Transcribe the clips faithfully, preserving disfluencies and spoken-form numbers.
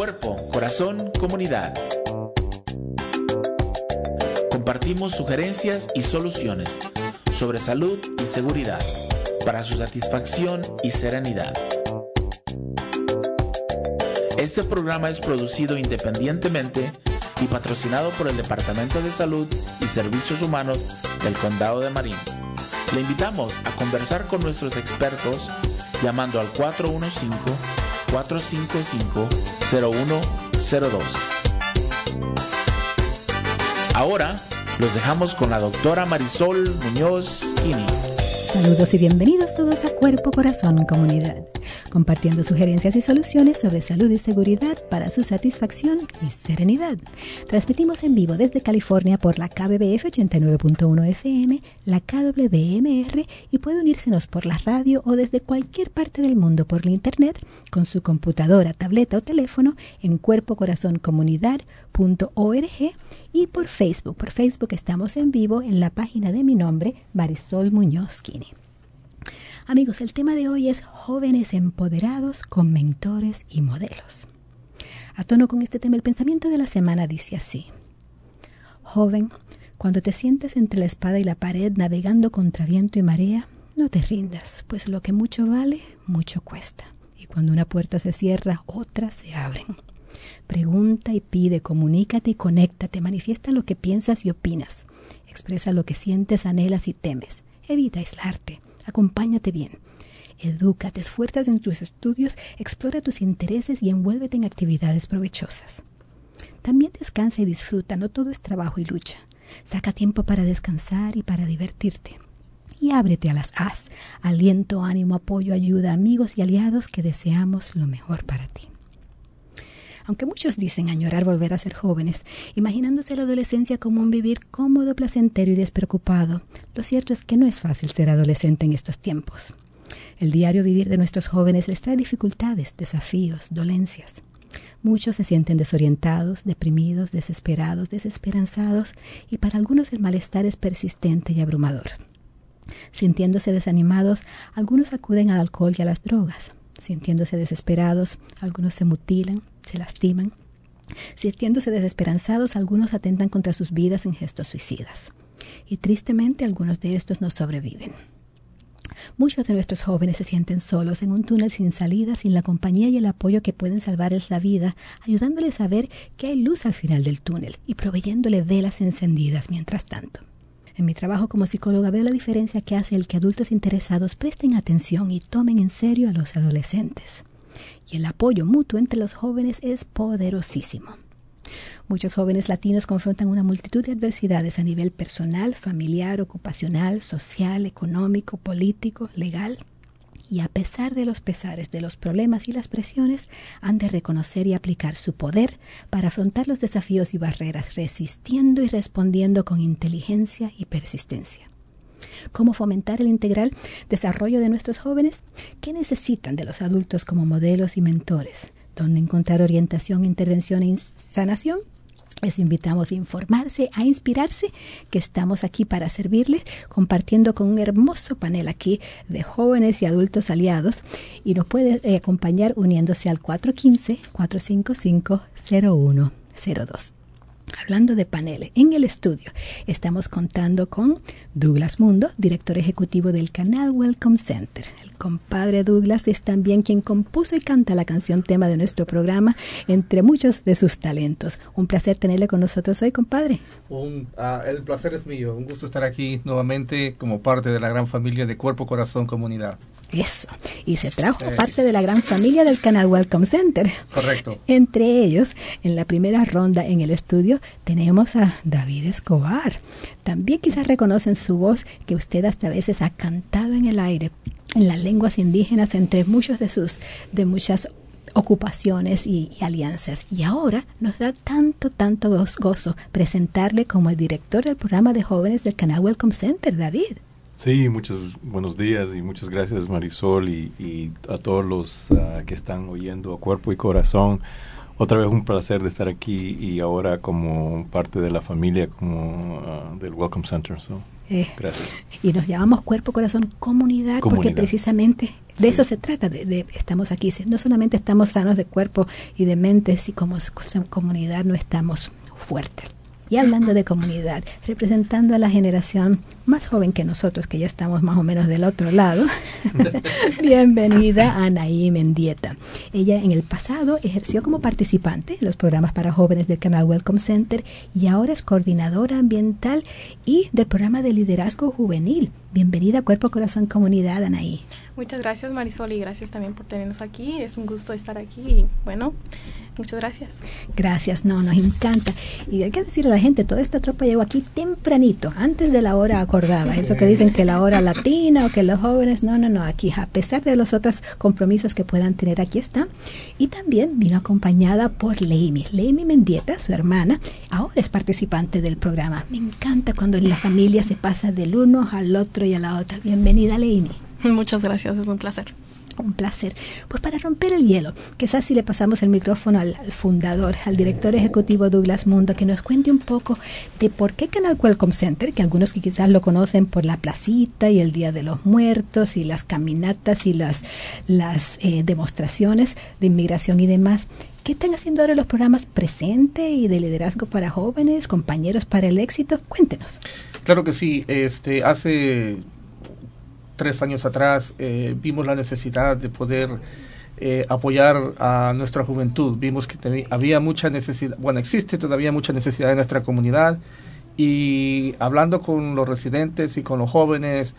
Cuerpo, corazón, comunidad. Compartimos sugerencias y soluciones sobre salud y seguridad para su satisfacción y serenidad. Este programa es producido independientemente y patrocinado por el Departamento de Salud y Servicios Humanos del Condado de Marin. Le invitamos a conversar con nuestros expertos llamando al cuatro uno cinco, cuatro cinco cinco, cero uno cero dos. Ahora los dejamos con la doctora Marisol Muñoz Kini. Saludos y bienvenidos todos a Cuerpo, Corazón, Comunidad, compartiendo sugerencias y soluciones sobre salud y seguridad para su satisfacción y serenidad. Transmitimos en vivo desde California por la K B B F ochenta y nueve punto uno F M, la K W M R, y puede unírsenos por la radio o desde cualquier parte del mundo por la internet con su computadora, tableta o teléfono en cuerpo corazón comunidad punto org y por Facebook. Por Facebook estamos en vivo en la página de mi nombre, Marisol Muñoz Kini. Amigos, el tema de hoy es jóvenes empoderados con mentores y modelos. A tono con este tema, el pensamiento de la semana dice así: joven, cuando te sientes entre la espada y la pared navegando contra viento y marea, no te rindas, pues lo que mucho vale, mucho cuesta. Y cuando una puerta se cierra, otras se abren. Pregunta y pide, comunícate y conéctate, manifiesta lo que piensas y opinas. Expresa lo que sientes, anhelas y temes. Evita aislarte, acompáñate bien. Edúcate, esfuérzate en tus estudios, explora tus intereses y envuélvete en actividades provechosas. También descansa y disfruta, no todo es trabajo y lucha. Saca tiempo para descansar y para divertirte. Y ábrete a las A's, aliento, ánimo, apoyo, ayuda, amigos y aliados que deseamos lo mejor para ti. Aunque muchos dicen añorar volver a ser jóvenes, imaginándose la adolescencia como un vivir cómodo, placentero y despreocupado, lo cierto es que no es fácil ser adolescente en estos tiempos. El diario vivir de nuestros jóvenes les trae dificultades, desafíos, dolencias. Muchos se sienten desorientados, deprimidos, desesperados, desesperanzados, y para algunos el malestar es persistente y abrumador. Sintiéndose desanimados, algunos acuden al alcohol y a las drogas. Sintiéndose desesperados, algunos se mutilan, se lastiman. Sintiéndose desesperanzados, algunos atentan contra sus vidas en gestos suicidas. Y tristemente, algunos de estos no sobreviven. Muchos de nuestros jóvenes se sienten solos en un túnel sin salida, sin la compañía y el apoyo que pueden salvarles la vida, ayudándoles a ver que hay luz al final del túnel y proveyéndole velas encendidas mientras tanto. En mi trabajo como psicóloga veo la diferencia que hace el que adultos interesados presten atención y tomen en serio a los adolescentes. Y el apoyo mutuo entre los jóvenes es poderosísimo. Muchos jóvenes latinos confrontan una multitud de adversidades a nivel personal, familiar, ocupacional, social, económico, político, legal. Y a pesar de los pesares, de los problemas y las presiones, han de reconocer y aplicar su poder para afrontar los desafíos y barreras, resistiendo y respondiendo con inteligencia y persistencia. ¿Cómo fomentar el integral desarrollo de nuestros jóvenes? ¿Qué necesitan de los adultos como modelos y mentores? ¿Dónde encontrar orientación, intervención e sanación? Les invitamos a informarse, a inspirarse, que estamos aquí para servirles, compartiendo con un hermoso panel aquí de jóvenes y adultos aliados, y nos puede eh, acompañar uniéndose al cuatro uno cinco, cuatro cinco cinco, cero uno cero dos. Hablando de paneles, en el estudio estamos contando con Douglas Mundo, director ejecutivo del Canal Welcome Center. El compadre Douglas es también quien compuso y canta la canción tema de nuestro programa, entre muchos de sus talentos. Un placer tenerle con nosotros hoy, compadre. Un, uh, el placer es mío. Un gusto estar aquí nuevamente como parte de la gran familia de Cuerpo, Corazón, Comunidad. Eso. Y se trajo eh. parte de la gran familia del Canal Welcome Center. Correcto. Entre ellos, en la primera ronda en el estudio, tenemos a David Escobar. También quizás reconocen su voz, que usted hasta a veces ha cantado en el aire, en las lenguas indígenas, entre muchos de sus, de muchas ocupaciones y, y alianzas. Y ahora nos da tanto, tanto gozo presentarle como el director del programa de jóvenes del Canal Welcome Center, David. Sí, muchos buenos días y muchas gracias, Marisol, y, y a todos los uh, que están oyendo a Cuerpo y Corazón. Otra vez un placer de estar aquí y ahora como parte de la familia como uh, del Welcome Center. So, eh, gracias. Y nos llamamos Cuerpo, Corazón, Comunidad, Comunidad, porque precisamente De sí. eso se trata, de, de estamos aquí. No solamente estamos sanos de cuerpo y de mente, si como comunidad no estamos fuertes. Y hablando de comunidad, representando a la generación más joven que nosotros, que ya estamos más o menos del otro lado, bienvenida a Anaí Mendieta. Ella en el pasado ejerció como participante en los programas para jóvenes del canal Welcome Center y ahora es coordinadora ambiental y del programa de liderazgo juvenil. Bienvenida a Cuerpo, Corazón, Comunidad, Anaí. Muchas gracias, Marisol, y gracias también por tenernos aquí. Es un gusto estar aquí y bueno, muchas gracias. Gracias, no, nos encanta. Y hay que decirle a la gente, toda esta tropa llegó aquí tempranito, antes de la hora acordada. Eso que dicen que la hora latina o que los jóvenes, no, no, no, aquí a pesar de los otros compromisos que puedan tener, aquí está. Y también vino acompañada por Leimi. Leimi Mendieta, su hermana, ahora es participante del programa. Me encanta cuando la familia se pasa del uno al otro y a la otra. Bienvenida, Leimi. Muchas gracias, es un placer. Un placer. Pues para romper el hielo, quizás si le pasamos el micrófono al, al fundador, al director ejecutivo Douglas Mundo, que nos cuente un poco de por qué Canal Welcome Center, que algunos que quizás lo conocen por la placita y el Día de los Muertos y las caminatas y las, las eh, demostraciones de inmigración y demás. ¿Qué están haciendo ahora los programas Presente y de liderazgo para jóvenes, compañeros para el éxito? Cuéntenos. Claro que sí. Este, hace tres años atrás eh, vimos la necesidad de poder eh, apoyar a nuestra juventud. Vimos que ten- había mucha necesidad, bueno, existe todavía mucha necesidad en nuestra comunidad, y hablando con los residentes y con los jóvenes,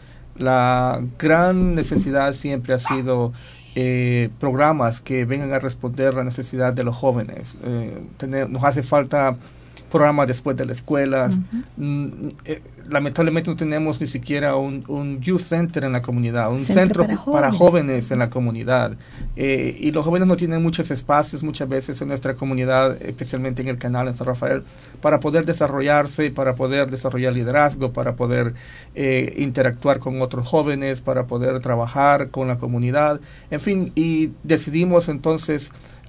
la gran necesidad siempre ha sido eh, programas que vengan a responder a la necesidad de los jóvenes. Eh, tener, nos hace falta programas después de la escuela. Uh-huh. Mm, eh, lamentablemente no tenemos ni siquiera un, un youth center en la comunidad, un centro, centro para, jóvenes. para jóvenes en la comunidad. Eh, y los jóvenes no tienen muchos espacios muchas veces en nuestra comunidad, especialmente en el canal en San Rafael, para poder desarrollarse, para poder desarrollar liderazgo, para poder eh, interactuar con otros jóvenes, para poder trabajar con la comunidad. En fin, y decidimos entonces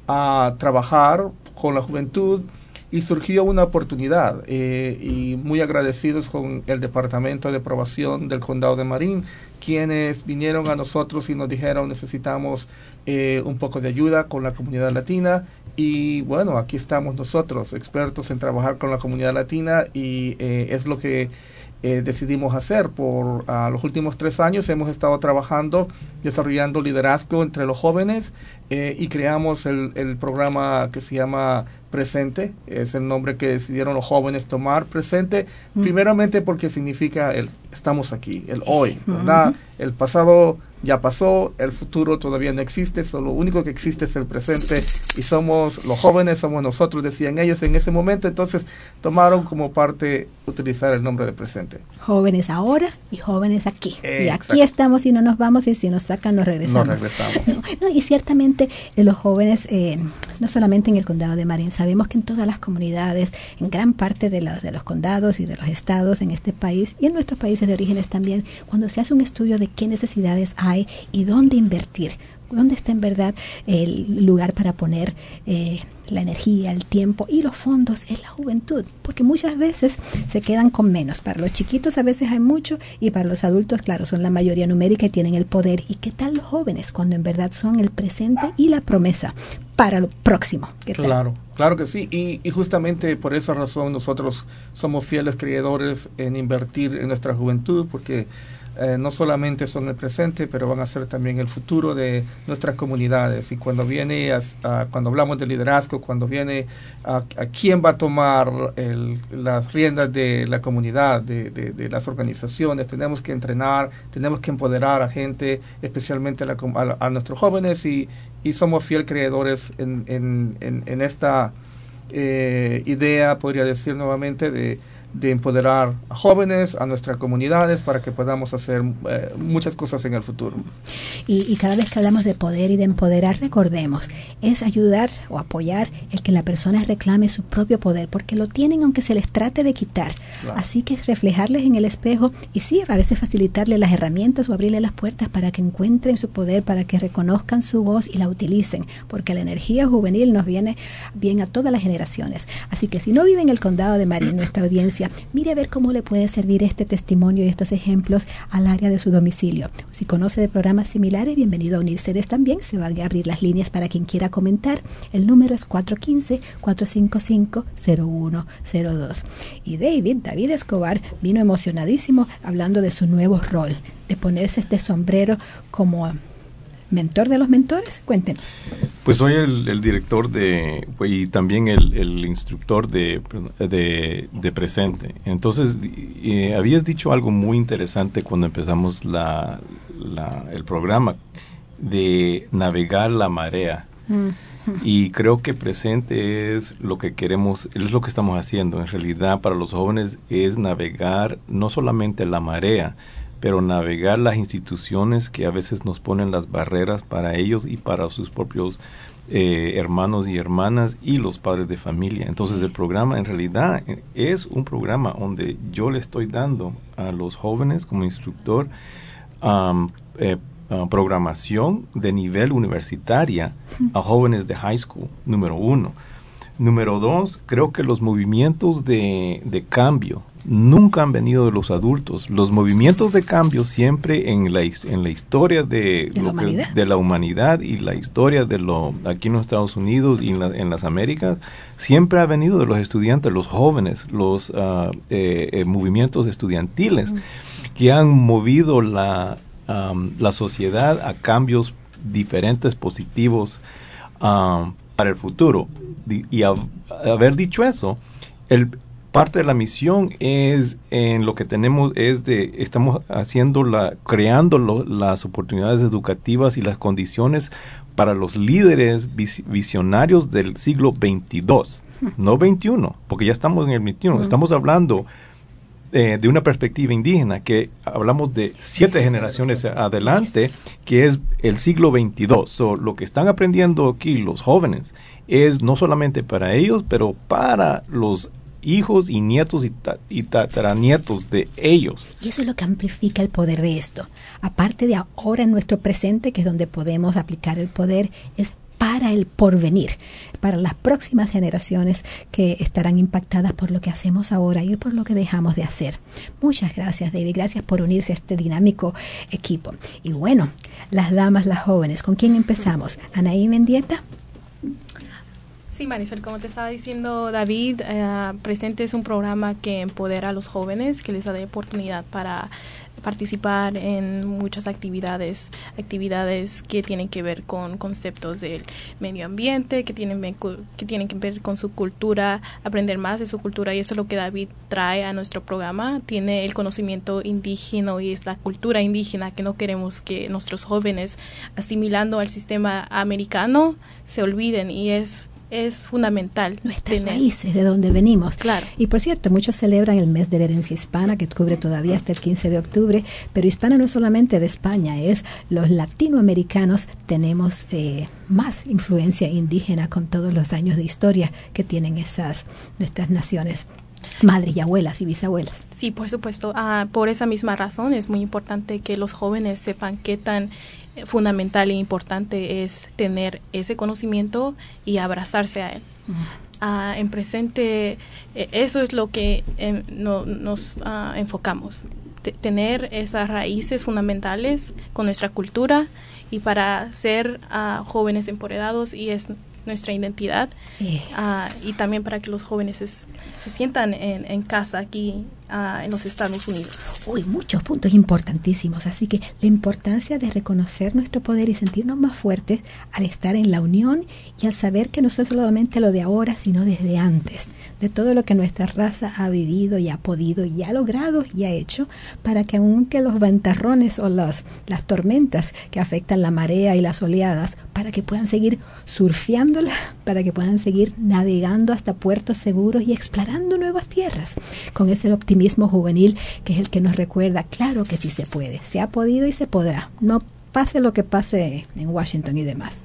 a trabajar con la juventud. Y surgió una oportunidad, eh, y muy agradecidos con el Departamento de Probación del Condado de Marín, quienes vinieron a nosotros y nos dijeron necesitamos eh, un poco de ayuda con la comunidad latina. Y bueno, aquí estamos nosotros, expertos en trabajar con la comunidad latina, y eh, es lo que eh, decidimos hacer. Por uh, los últimos tres años hemos estado trabajando, desarrollando liderazgo entre los jóvenes, eh, y creamos el, el programa que se llama Presente. Es el nombre que decidieron los jóvenes tomar, Presente, mm. primeramente porque significa el estamos aquí, el hoy, ¿verdad? Mm-hmm. El pasado ya pasó, el futuro todavía no existe, solo lo único que existe es el presente, y somos los jóvenes, somos nosotros, decían ellos en ese momento. Entonces tomaron como parte utilizar el nombre de Presente. Jóvenes ahora y jóvenes aquí. Eh, y aquí exacto. estamos y no nos vamos, y si nos sacan nos regresamos. Nos regresamos. No, no, y ciertamente eh, los jóvenes, eh, no solamente en el condado de Marín, sabemos que en todas las comunidades, en gran parte de los, de los condados y de los estados en este país y en nuestros países de orígenes también, cuando se hace un estudio de qué necesidades hay y dónde invertir, dónde está en verdad el lugar para poner eh, la energía, el tiempo y los fondos, en la juventud, porque muchas veces se quedan con menos. Para los chiquitos a veces hay mucho, y para los adultos, claro, son la mayoría numérica y tienen el poder. ¿Y qué tal los jóvenes, cuando en verdad son el presente y la promesa para lo próximo? ¿Qué tal? Claro, claro que sí, y, y justamente por esa razón nosotros somos fieles creedores en invertir en nuestra juventud, porque Eh, no solamente son el presente, pero van a ser también el futuro de nuestras comunidades. Y cuando viene a, a, cuando hablamos de liderazgo, cuando viene a, a quién va a tomar el, las riendas de la comunidad, de, de, de las organizaciones, tenemos que entrenar, tenemos que empoderar a gente, especialmente a, la, a, a nuestros jóvenes, y, y somos fiel creedores en, en, en, en esta eh, idea, podría decir nuevamente, de de empoderar a jóvenes, a nuestras comunidades, para que podamos hacer eh, muchas cosas en el futuro. Y, y cada vez que hablamos de poder y de empoderar, recordemos, es ayudar o apoyar el que la persona reclame su propio poder, porque lo tienen aunque se les trate de quitar. Claro. Así que es reflejarles en el espejo, y sí, a veces facilitarle las herramientas o abrirle las puertas para que encuentren su poder, para que reconozcan su voz y la utilicen, porque la energía juvenil nos viene bien a todas las generaciones. Así que si no vive en el condado de Marín, nuestra audiencia, audiencia, mire a ver cómo le puede servir este testimonio y estos ejemplos al área de su domicilio. Si conoce de programas similares, bienvenido a unirse también. Se van a abrir las líneas para quien quiera comentar. El número es cuatro uno cinco, cuatro cinco cinco, cero uno cero dos. Y David, David Escobar, vino emocionadísimo hablando de su nuevo rol, de ponerse este sombrero como mentor de los mentores. Cuéntenos. Pues soy el, el director de y también el, el instructor de, de, de Presente. Entonces, eh, habías dicho algo muy interesante cuando empezamos la, la, el programa, de navegar la marea. Mm-hmm. Y creo que Presente es lo que queremos, es lo que estamos haciendo. En realidad, para los jóvenes es navegar no solamente la marea, pero navegar las instituciones que a veces nos ponen las barreras para ellos y para sus propios eh, hermanos y hermanas y los padres de familia. Entonces el programa en realidad es un programa donde yo le estoy dando a los jóvenes como instructor um, eh, uh, programación de nivel universitaria a jóvenes de high school, número uno. Número dos, creo que los movimientos de, de cambio nunca han venido de los adultos. Los movimientos de cambio siempre en la, en la historia de, ¿De, lo la que, de la humanidad y la historia de lo aquí en los Estados Unidos y en, la, en las Américas, siempre ha venido de los estudiantes, los jóvenes, los uh, eh, eh, movimientos estudiantiles mm. que han movido la, um, la sociedad a cambios diferentes, positivos, um, para el futuro. Y a, haber dicho eso, el parte de la misión es en lo que tenemos es de estamos haciendo la creando lo, las oportunidades educativas y las condiciones para los líderes vis, visionarios del siglo veintidós, no veintiuno, porque ya estamos en el veintiuno. Uh-huh. Estamos hablando eh, de una perspectiva indígena, que hablamos de siete generaciones adelante, que es el siglo veintidós. So, lo que están aprendiendo aquí los jóvenes es no solamente para ellos, pero para los hijos y nietos y, ta- y tataranietos de ellos. Y eso es lo que amplifica el poder de esto. Aparte de ahora en nuestro presente, que es donde podemos aplicar el poder, es para el porvenir, para las próximas generaciones que estarán impactadas por lo que hacemos ahora y por lo que dejamos de hacer. Muchas gracias, David. Gracias por unirse a este dinámico equipo. Y bueno, las damas, las jóvenes, ¿con quién empezamos? Anaí Mendieta. Sí, Marisol, como te estaba diciendo David, eh, Presente es un programa que empodera a los jóvenes, que les da la oportunidad para participar en muchas actividades, actividades que tienen que ver con conceptos del medio ambiente, que tienen, que tienen que ver con su cultura, aprender más de su cultura, y eso es lo que David trae a nuestro programa. Tiene el conocimiento indígena y es la cultura indígena que no queremos que nuestros jóvenes, asimilando al sistema americano, se olviden, y es es fundamental. Nuestras tener. raíces, de donde venimos. Claro. Y por cierto, muchos celebran el mes de la herencia hispana, que cubre todavía hasta el quince de octubre, pero hispana no es solamente de España, es los latinoamericanos tenemos eh, más influencia indígena con todos los años de historia que tienen esas nuestras naciones madres y abuelas y bisabuelas. Sí, por supuesto. Ah, por esa misma razón es muy importante que los jóvenes sepan qué tan fundamental e importante es tener ese conocimiento y abrazarse a él. Uh, uh, en Presente, eh, eso es lo que eh, no, nos uh, enfocamos, T- tener esas raíces fundamentales con nuestra cultura, y para ser uh, jóvenes empoderados, y es nuestra identidad, yes. uh, y también para que los jóvenes es, se sientan en, en casa aquí uh, en los Estados Unidos. Uy, muchos puntos importantísimos, así que la importancia de reconocer nuestro poder y sentirnos más fuertes al estar en la unión y al saber que no es solamente lo de ahora, sino desde antes, de todo lo que nuestra raza ha vivido y ha podido y ha logrado y ha hecho, para que aunque los ventarrones o las, las tormentas que afectan la marea y las oleadas, para que puedan seguir surfeando, para que puedan seguir navegando hasta puertos seguros y explorando nuevas tierras, con ese optimismo juvenil que es el que nos recuerda, claro que sí se puede, se ha podido y se podrá, no pase lo que pase en Washington y demás.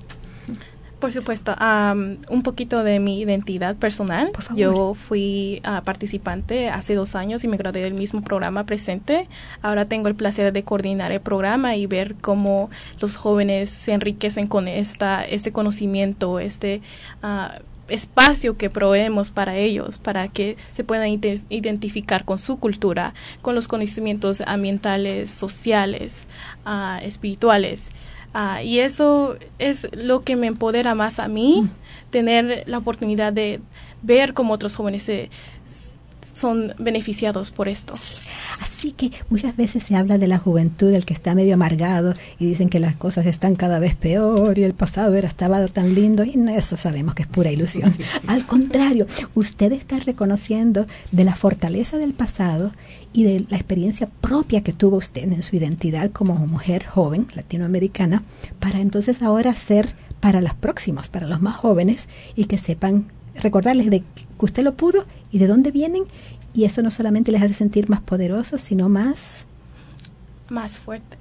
Por supuesto, um, un poquito de mi identidad personal. Por favor. Yo fui uh, participante hace dos años y me gradué del mismo programa Presente. Ahora tengo el placer de coordinar el programa y ver cómo los jóvenes se enriquecen con esta este conocimiento, este uh, espacio que proveemos para ellos, para que se puedan ide- identificar con su cultura, con los conocimientos ambientales, sociales, uh, espirituales. Uh, y eso es lo que me empodera más a mí, mm. tener la oportunidad de ver cómo otros jóvenes se, son beneficiados por esto. Así que muchas veces se habla de la juventud, del que está medio amargado, y dicen que las cosas están cada vez peor y el pasado era estaba tan lindo, y eso sabemos que es pura ilusión. Al contrario, usted está reconociendo de la fortaleza del pasado y de la experiencia propia que tuvo usted en su identidad como mujer joven latinoamericana, para entonces ahora ser para los próximos, para los más jóvenes, y que sepan recordarles de que usted lo pudo y de dónde vienen, y eso no solamente les hace sentir más poderosos, sino más más fuertes.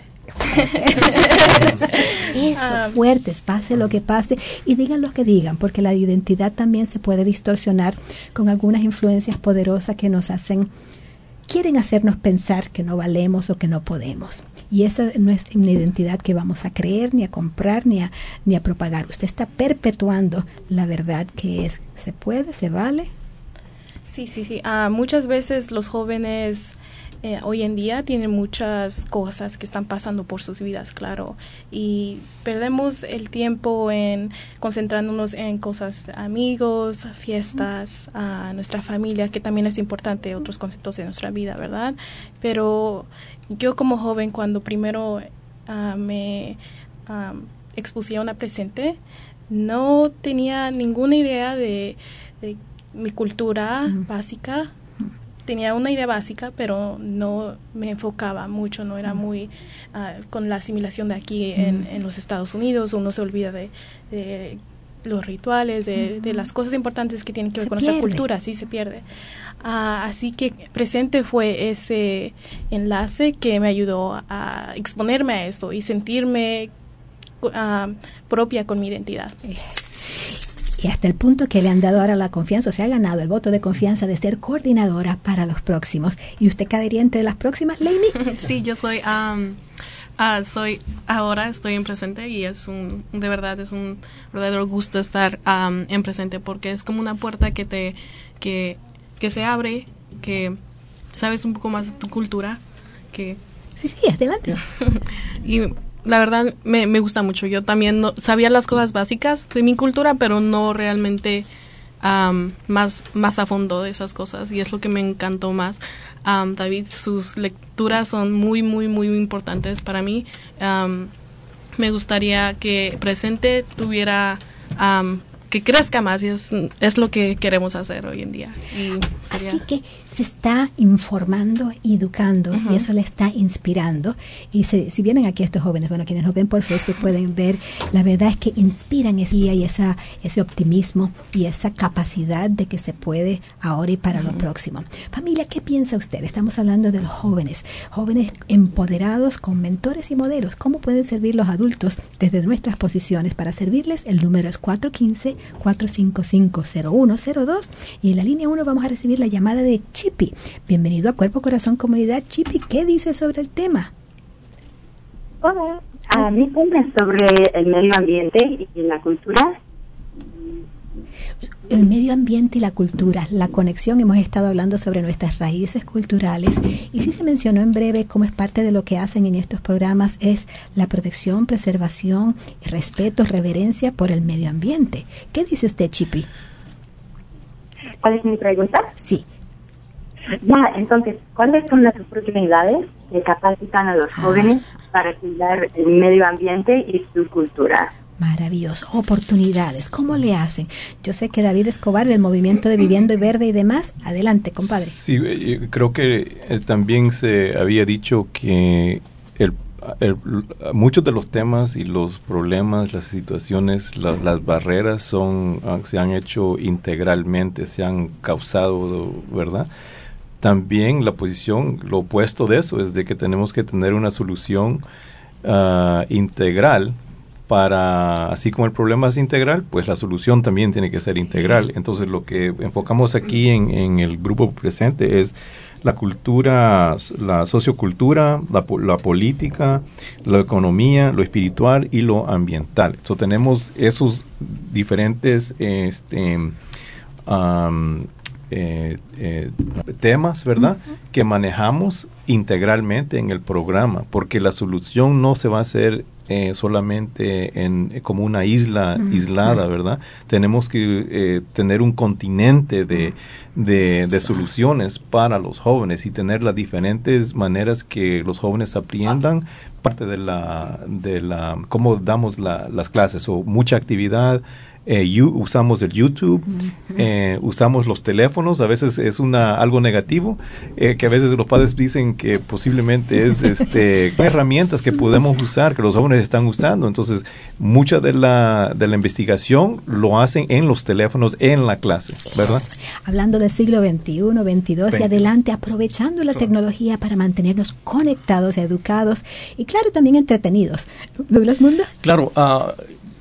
Eso, um, fuertes, pase lo que pase, y digan lo que digan, porque la identidad también se puede distorsionar con algunas influencias poderosas que nos hacen, quieren hacernos pensar que no valemos o que no podemos. Y esa no es una identidad que vamos a creer, ni a comprar, ni a, ni a propagar. Usted está perpetuando la verdad que es, se puede, se vale. Sí, sí, sí. Uh, muchas veces los jóvenes eh, hoy en día tienen muchas cosas que están pasando por sus vidas, claro. Y perdemos el tiempo en concentrándonos en cosas, amigos, fiestas, uh, nuestra familia, que también es importante, otros conceptos de nuestra vida, ¿verdad? Pero yo como joven, cuando primero uh, me um, expuse a una presente, no tenía ninguna idea de, de mi cultura uh-huh. básica. Tenía una idea básica, pero no me enfocaba mucho, no era muy uh, con la asimilación de aquí uh-huh. en, en los Estados Unidos. Uno se olvida de, de los rituales, de, uh-huh. de las cosas importantes que tienen que ver se con pierde. Nuestra cultura, sí se pierde. Uh, así que presente fue ese enlace que me ayudó a exponerme a esto y sentirme uh, propia con mi identidad. Y hasta el punto que le han dado ahora la confianza, o se ha ganado el voto de confianza de ser coordinadora para los próximos. ¿Y usted caería entre las próximas, Lainey? Sí, yo soy, um, uh, soy, ahora estoy en presente, y es un, de verdad, es un verdadero gusto estar um, en presente, porque es como una puerta que te, que, que se abre, que sabes un poco más de tu cultura, que... Sí, sí, adelante. Y la verdad me, me gusta mucho. Yo también no, sabía las cosas básicas de mi cultura, pero no realmente um, más, más a fondo de esas cosas, y es lo que me encantó más. Um, David, sus lecturas son muy, muy, muy importantes para mí. Um, me gustaría que presente tuviera... Um, que crezca más, y es, es lo que queremos hacer hoy en día. Y sería... Así que se está informando y educando, uh-huh. y eso le está inspirando. Y se, si vienen aquí estos jóvenes, bueno, quienes nos ven por Facebook pueden ver, la verdad es que inspiran ese día y esa, ese optimismo y esa capacidad de que se puede ahora y para uh-huh. lo próximo. Familia, ¿qué piensa usted? Estamos hablando de los jóvenes, jóvenes empoderados con mentores y modelos. ¿Cómo pueden servir los adultos desde nuestras posiciones? Para servirles, el número es cuatro uno cinco, cuatro cinco cinco, cero uno cero dos, y en la línea uno vamos a recibir la llamada de Chipi. Bienvenido a Cuerpo Corazón Comunidad. Chipi, ¿qué dice sobre el tema? Hola, a mí me sobre el medio ambiente y la cultura. El medio ambiente y la cultura, la conexión. Hemos estado hablando sobre nuestras raíces culturales, y sí se mencionó en breve cómo es parte de lo que hacen en estos programas, es la protección, preservación, respeto, reverencia por el medio ambiente. ¿Qué dice usted, Chipi? ¿Cuál es mi pregunta? Sí. Ya, entonces, ¿cuáles son las oportunidades que capacitan a los ah. jóvenes para cuidar el medio ambiente y su cultura? Maravilloso. Oportunidades. ¿Cómo le hacen? Yo sé que David Escobar, del movimiento de Viviendo y Verde y demás. Adelante, compadre. Sí, eh, creo que eh, también se había dicho que el, el, muchos de los temas y los problemas, las situaciones, la, las barreras son se han hecho integralmente, se han causado, ¿verdad? También la posición, lo opuesto de eso, es de que tenemos que tener una solución uh, integral para, así como el problema es integral, pues la solución también tiene que ser integral. Entonces lo que enfocamos aquí en, en el grupo presente es la cultura, la sociocultura, la, la política, la economía, lo espiritual y lo ambiental. Entonces tenemos esos diferentes este, um, eh, eh, temas, ¿verdad?, uh-huh, que manejamos integralmente en el programa, porque la solución no se va a hacer Eh, solamente en eh, como una isla uh-huh, aislada, ¿verdad? Tenemos que eh, tener un continente de, de, de soluciones para los jóvenes y tener las diferentes maneras que los jóvenes aprendan parte de la de la cómo damos la, las clases o mucha actividad. Eh, you, usamos el YouTube, uh-huh, eh, usamos los teléfonos, a veces es una algo negativo, eh, que a veces los padres dicen que posiblemente es este herramientas que podemos usar, que los jóvenes están usando. Entonces, mucha de la de la investigación lo hacen en los teléfonos, en la clase, ¿verdad? Hablando del siglo veintiuno, veintidós y adelante, aprovechando la tecnología para mantenernos conectados, educados y, claro, también entretenidos. ¿Douglas Mundo? Claro, uh,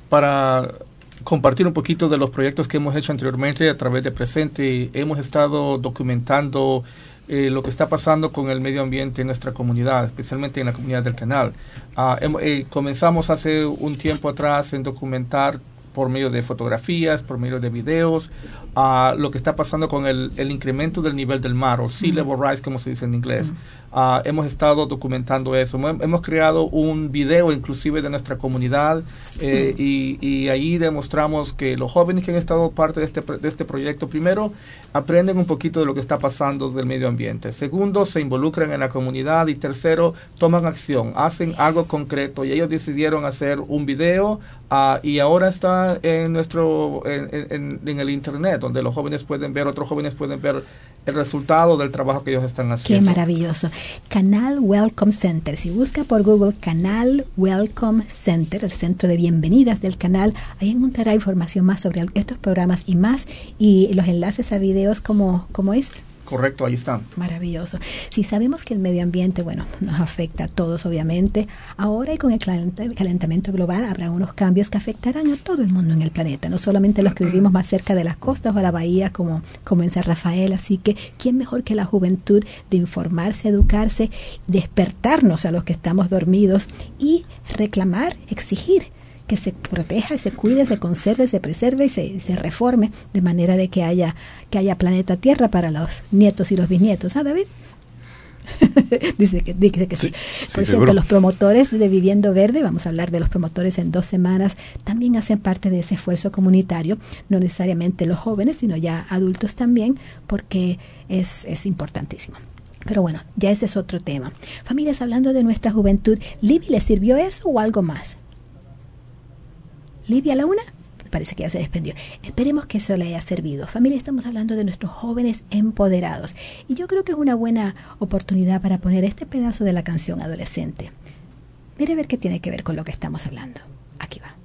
para compartir un poquito de los proyectos que hemos hecho anteriormente a través de Presente. Hemos estado documentando eh, lo que está pasando con el medio ambiente en nuestra comunidad, especialmente en la comunidad del Canal. Uh, hemos, eh, comenzamos hace un tiempo atrás en documentar por medio de fotografías, por medio de videos, uh, lo que está pasando con el, el incremento del nivel del mar, o sea level rise, como se dice en inglés. Uh, hemos estado documentando eso. Hemos creado un video inclusive de nuestra comunidad eh, y, y ahí demostramos que los jóvenes que han estado parte de este, de este proyecto, primero, aprenden un poquito de lo que está pasando del medio ambiente. Segundo, se involucran en la comunidad. Y tercero, toman acción, hacen algo concreto. Y ellos decidieron hacer un video uh, y ahora está en nuestro en, en, en el internet, donde los jóvenes pueden ver, otros jóvenes pueden ver el resultado del trabajo que ellos están haciendo. Qué maravilloso. Canal Welcome Center. Si busca por Google Canal Welcome Center, el centro de bienvenidas del canal, ahí encontrará información más sobre estos programas y más, y los enlaces a videos como, como es. Correcto, ahí están. Maravilloso. Si sabemos que el medio ambiente, bueno, nos afecta a todos, obviamente. Ahora y con el calentamiento global habrá unos cambios que afectarán a todo el mundo en el planeta, no solamente los que vivimos más cerca de las costas o la bahía, como, como en San Rafael. Así que, ¿quién mejor que la juventud de informarse, educarse, despertarnos a los que estamos dormidos y reclamar, exigir que se proteja, se cuide, se conserve, se preserve y se, se reforme de manera de que haya que haya planeta Tierra para los nietos y los bisnietos? ¿Ah, David? dice que, dice que sí. sí. Por sí, cierto, seguro. Los promotores de Viviendo Verde, vamos a hablar de los promotores en dos semanas, también hacen parte de ese esfuerzo comunitario, no necesariamente los jóvenes, sino ya adultos también, porque es, es importantísimo. Pero bueno, ya ese es otro tema. Familias, hablando de nuestra juventud, ¿Libby le sirvió eso o algo más? ¿Livia la una? Parece que ya se desprendió. Esperemos que eso le haya servido. Familia, estamos hablando de nuestros jóvenes empoderados. Y yo creo que es una buena oportunidad para poner este pedazo de la canción adolescente. Mire a ver qué tiene que ver con lo que estamos hablando. Aquí va.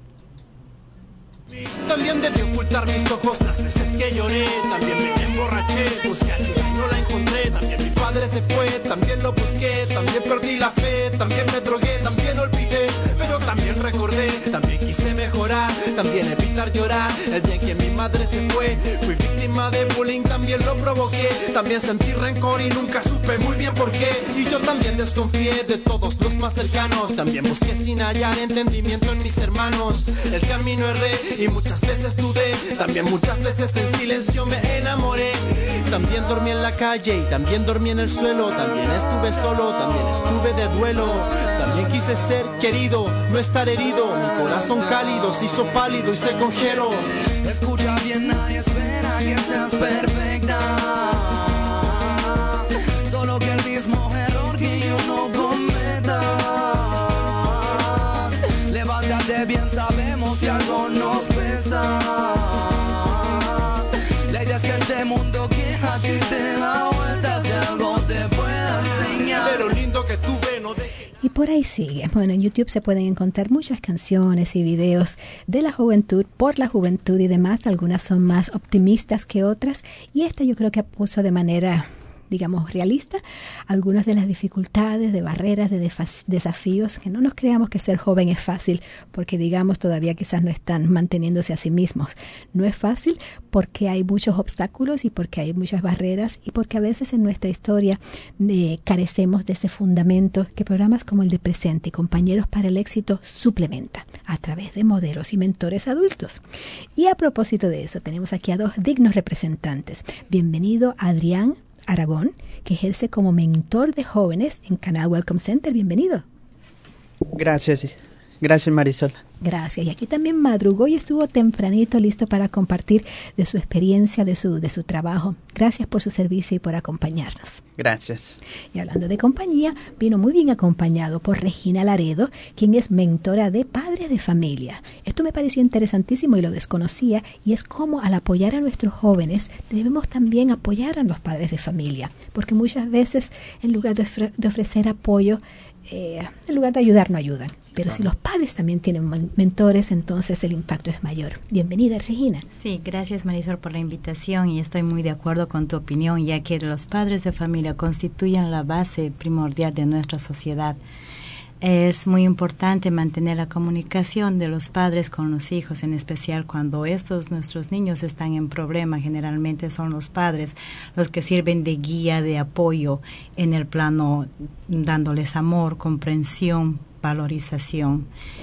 También debí ocultar mis ojos las veces que lloré. También me emborraché, busqué a quien no la encontré. También mi padre se fue, también lo busqué. También perdí la fe, también me drogué. También olvidé, pero también recordé. También quise mejorar, también evitar llorar. El día en que mi madre se fue, fui víctima de bullying, también lo provoqué. También sentí rencor y nunca supe muy bien por qué. Y yo también desconfié de todos los más cercanos. También busqué sin hallar entendimiento en mis hermanos. El camino erré y muchas veces dudé, también muchas veces en silencio me enamoré. También dormí en la calle y también dormí en el suelo. También estuve solo, también estuve de duelo. También quise ser querido, no estar herido. Mi corazón cálido se hizo pálido y se congeló. Escucha bien, nadie espera que seas perfecta. Solo que el mismo error que yo no cometa. Levántate bien, sabemos que algo nos pesa. La idea es que este mundo que a ti te da vueltas, de algo te pueda enseñar. Pero lindo que tú ves, no dejes. Y por ahí sigue. Bueno, en YouTube se pueden encontrar muchas canciones y videos de la juventud, por la juventud y demás. Algunas son más optimistas que otras. Y esta yo creo que puso de manera digamos, realista, algunas de las dificultades, de barreras, de desafíos, que no nos creamos que ser joven es fácil, porque digamos todavía quizás no están manteniéndose a sí mismos. No es fácil porque hay muchos obstáculos y porque hay muchas barreras y porque a veces en nuestra historia eh, carecemos de ese fundamento que programas como el de Presente y Compañeros para el Éxito suplementa a través de modelos y mentores adultos. Y a propósito de eso, tenemos aquí a dos dignos representantes. Bienvenido Adrián Aragón, que ejerce como mentor de jóvenes en Canal Welcome Center. Bienvenido. Gracias, gracias Marisol. Gracias. Y aquí también madrugó y estuvo tempranito listo para compartir de su experiencia, de su, de su trabajo. Gracias por su servicio y por acompañarnos. Gracias. Y hablando de compañía, vino muy bien acompañado por Regina Laredo, quien es mentora de padres de familia. Esto me pareció interesantísimo y lo desconocía, y es cómo al apoyar a nuestros jóvenes debemos también apoyar a los padres de familia, porque muchas veces en lugar de, ofre- de ofrecer apoyo, Eh, en lugar de ayudar, no ayudan. Pero si los padres también tienen mentores, entonces el impacto es mayor. Bienvenida, Regina. Sí, gracias Marisol por la invitación, y estoy muy de acuerdo con tu opinión, ya que los padres de familia constituyen la base primordial de nuestra sociedad. Es muy importante mantener la comunicación de los padres con los hijos, en especial cuando estos nuestros niños están en problema. Generalmente son los padres los que sirven de guía, de apoyo en el plano, dándoles amor, comprensión, valorización.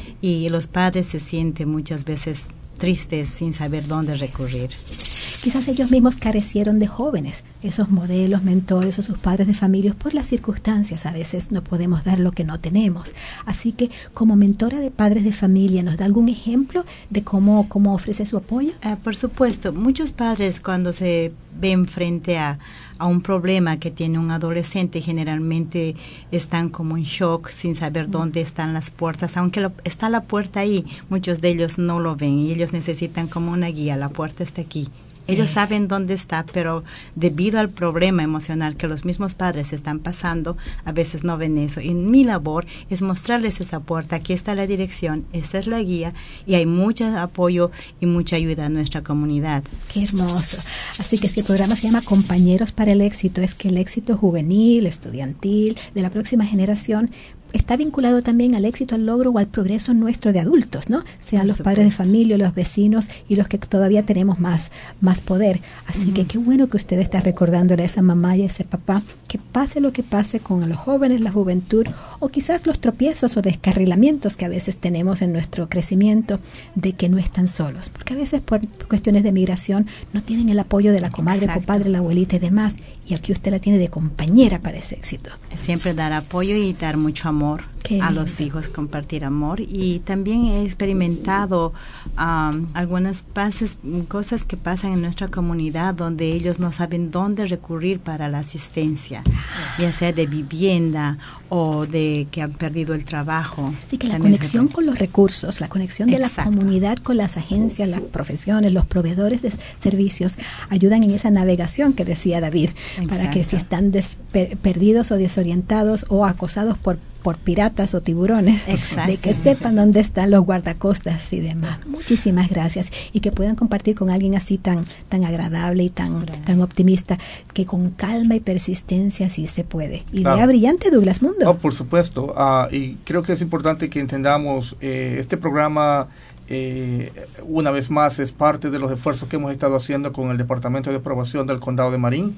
Y los padres se sienten muchas veces tristes sin saber dónde recurrir. Quizás ellos mismos carecieron de jóvenes, esos modelos, mentores o sus padres de familia. Por las circunstancias a veces no podemos dar lo que no tenemos. Así que como mentora de padres de familia, ¿nos da algún ejemplo de cómo, cómo ofrece su apoyo? Uh, por supuesto, muchos padres cuando se ven frente a, a un problema que tiene un adolescente, generalmente están como en shock, sin saber dónde están las puertas. Aunque lo, está la puerta ahí, muchos de ellos no lo ven y ellos necesitan como una guía. La puerta está aquí. Ellos eh. saben dónde está, pero debido al problema emocional que los mismos padres están pasando, a veces no ven eso. Y mi labor es mostrarles esa puerta. Aquí está la dirección, esta es la guía, y hay mucho apoyo y mucha ayuda en nuestra comunidad. ¡Qué hermoso! Así que si el programa se llama Compañeros para el Éxito, es que el éxito juvenil, estudiantil, de la próxima generación está vinculado también al éxito, al logro o al progreso nuestro de adultos, ¿no? Sean los padres de familia, los vecinos y los que todavía tenemos más, más poder. Así uh-huh. que qué bueno que usted está recordándole a esa mamá y a ese papá que pase lo que pase con los jóvenes, la juventud, o quizás los tropiezos o descarrilamientos que a veces tenemos en nuestro crecimiento, de que no están solos. Porque a veces por cuestiones de migración no tienen el apoyo de la comadre, Exacto. compadre, la abuelita y demás. Y aquí usted la tiene de compañera para ese éxito. Siempre dar apoyo y dar mucho amor Qué a lindo. Los hijos, compartir amor. Y también he experimentado um, algunas pases, cosas que pasan en nuestra comunidad donde ellos no saben dónde recurrir para la asistencia, ya sea de vivienda o de que han perdido el trabajo. Así que la también conexión con los recursos, la conexión de Exacto. la comunidad con las agencias, las profesiones, los proveedores de servicios ayudan en esa navegación que decía David. Exacto. Para que si están desper- perdidos o desorientados o acosados por, por piratas o tiburones, Exacto. de que sepan dónde están los guardacostas y demás. Muchísimas gracias. Y que puedan compartir con alguien así tan, tan agradable y tan, tan optimista, que con calma y persistencia sí se puede. Idea claro. brillante, Douglas Mundo. Oh, por supuesto. Uh, y creo que es importante que entendamos eh, este programa. Eh, una vez más es parte de los esfuerzos que hemos estado haciendo con el Departamento de Aprobación del Condado de Marín,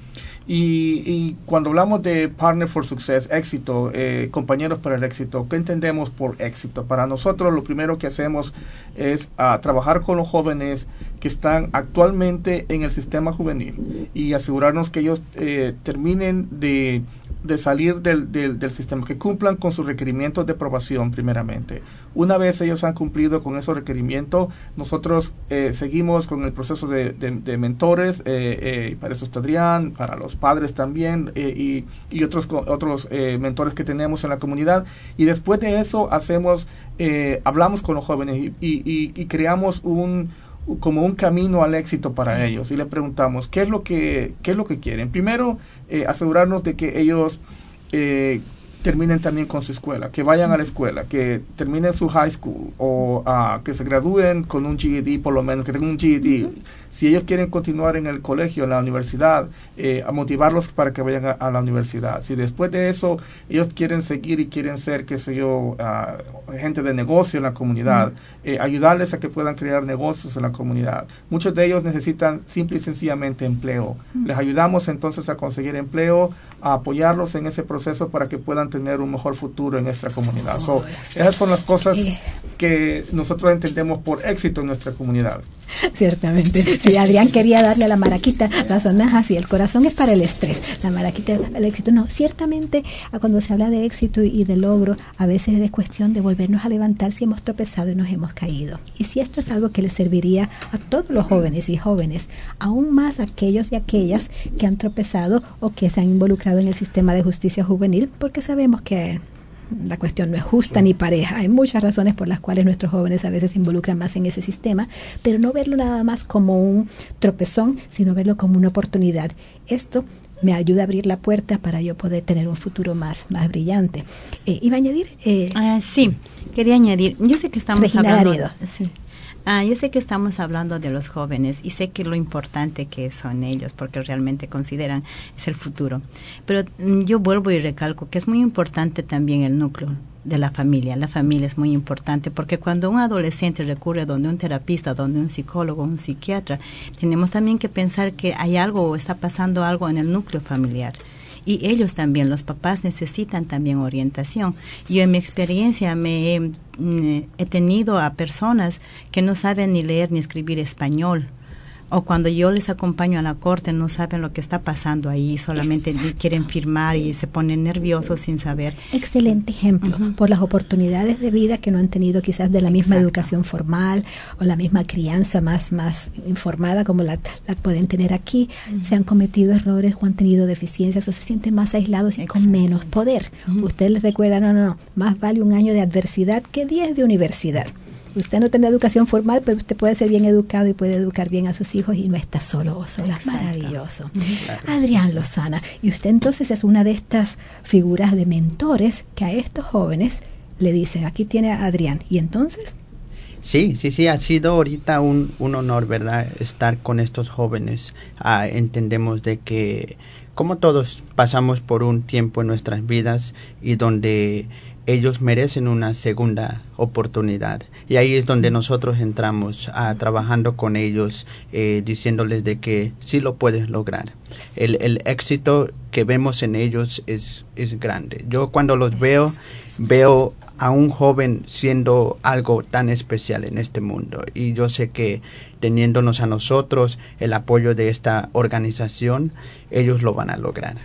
y, y cuando hablamos de Partner for Success, éxito, eh, compañeros para el éxito, ¿qué entendemos por éxito? Para nosotros lo primero que hacemos es uh, trabajar con los jóvenes que están actualmente en el sistema juvenil y asegurarnos que ellos eh, terminen de de salir del, del, del sistema, que cumplan con sus requerimientos de aprobación primeramente. Una vez ellos han cumplido con esos requerimientos, nosotros eh, seguimos con el proceso de, de, de mentores, eh, eh, para eso está Adrián, para los padres también, eh, y, y otros, otros eh, mentores que tenemos en la comunidad, y después de eso hacemos, eh, hablamos con los jóvenes y, y, y, y creamos un como un camino al éxito para ellos, y les preguntamos qué es lo que qué es lo que quieren. Primero, eh, asegurarnos de que ellos eh, terminen también con su escuela, que vayan a la escuela, que terminen su high school o uh, que se gradúen con un G E D, por lo menos que tengan un G E D. Uh-huh. Si ellos quieren continuar en el colegio, en la universidad, eh, a motivarlos para que vayan a, a la universidad. Si después de eso ellos quieren seguir y quieren ser, qué sé yo, uh, gente de negocio en la comunidad, uh-huh. eh, ayudarles a que puedan crear negocios en la comunidad. Muchos de ellos necesitan simple y sencillamente empleo. Uh-huh. Les ayudamos entonces a conseguir empleo, a apoyarlos en ese proceso para que puedan tener un mejor futuro en nuestra comunidad. So, esas son las cosas que nosotros entendemos por éxito en nuestra comunidad. Ciertamente. Sí, Adrián quería darle a la maraquita las sonajas y el corazón es para el estrés, la maraquita el éxito. No, ciertamente cuando se habla de éxito y de logro, a veces es cuestión de volvernos a levantar si hemos tropezado y nos hemos caído. Y si esto es algo que le serviría a todos los jóvenes y jóvenes, aún más a aquellos y aquellas que han tropezado o que se han involucrado en el sistema de justicia juvenil, porque sabemos que la cuestión no es justa ni pareja. Hay muchas razones por las cuales nuestros jóvenes a veces se involucran más en ese sistema, pero no verlo nada más como un tropezón, sino verlo como una oportunidad. Esto me ayuda a abrir la puerta para yo poder tener un futuro más, más brillante. Eh, ¿Iba a añadir? Eh, uh, sí, quería añadir. Yo sé que estamos Regina hablando... Laredo. Sí. Ah, yo sé que estamos hablando de los jóvenes y sé que lo importante que son ellos, porque realmente consideran es el futuro. Pero mm, yo vuelvo y recalco que es muy importante también el núcleo de la familia. La familia es muy importante porque cuando un adolescente recurre donde un terapista, donde un psicólogo, un psiquiatra, tenemos también que pensar que hay algo o está pasando algo en el núcleo familiar. Y ellos también, los papás necesitan también orientación. Yo en mi experiencia me he, he tenido a personas que no saben ni leer ni escribir español. O cuando yo les acompaño a la corte no saben lo que está pasando ahí, solamente Exacto. quieren firmar y se ponen nerviosos sin saber. Excelente ejemplo, uh-huh. por las oportunidades de vida que no han tenido quizás de la misma Exacto. educación formal o la misma crianza más, más informada como la, la pueden tener aquí, uh-huh. se han cometido errores o han tenido deficiencias o se sienten más aislados y Exacto. con menos poder. Uh-huh. Usted les recuerda, no, no, no, más vale un año de adversidad que diez de universidad. Usted no tiene educación formal, pero usted puede ser bien educado y puede educar bien a sus hijos y no está solo o sola. Exacto. Maravilloso. Claro, Adrián sí, Lozana, y usted entonces es una de estas figuras de mentores que a estos jóvenes le dicen, aquí tiene a Adrián, ¿y entonces? Sí, sí, sí, ha sido ahorita un, un honor, ¿verdad?, estar con estos jóvenes. Ah, entendemos de que, como todos, pasamos por un tiempo en nuestras vidas y donde ellos merecen una segunda oportunidad. Y ahí es donde nosotros entramos, uh, trabajando con ellos, eh, diciéndoles de que sí lo puedes lograr. El, el éxito que vemos en ellos es, es grande. Yo cuando los veo, veo a un joven siendo algo tan especial en este mundo. Y yo sé que teniéndonos a nosotros, el apoyo de esta organización, ellos lo van a lograr.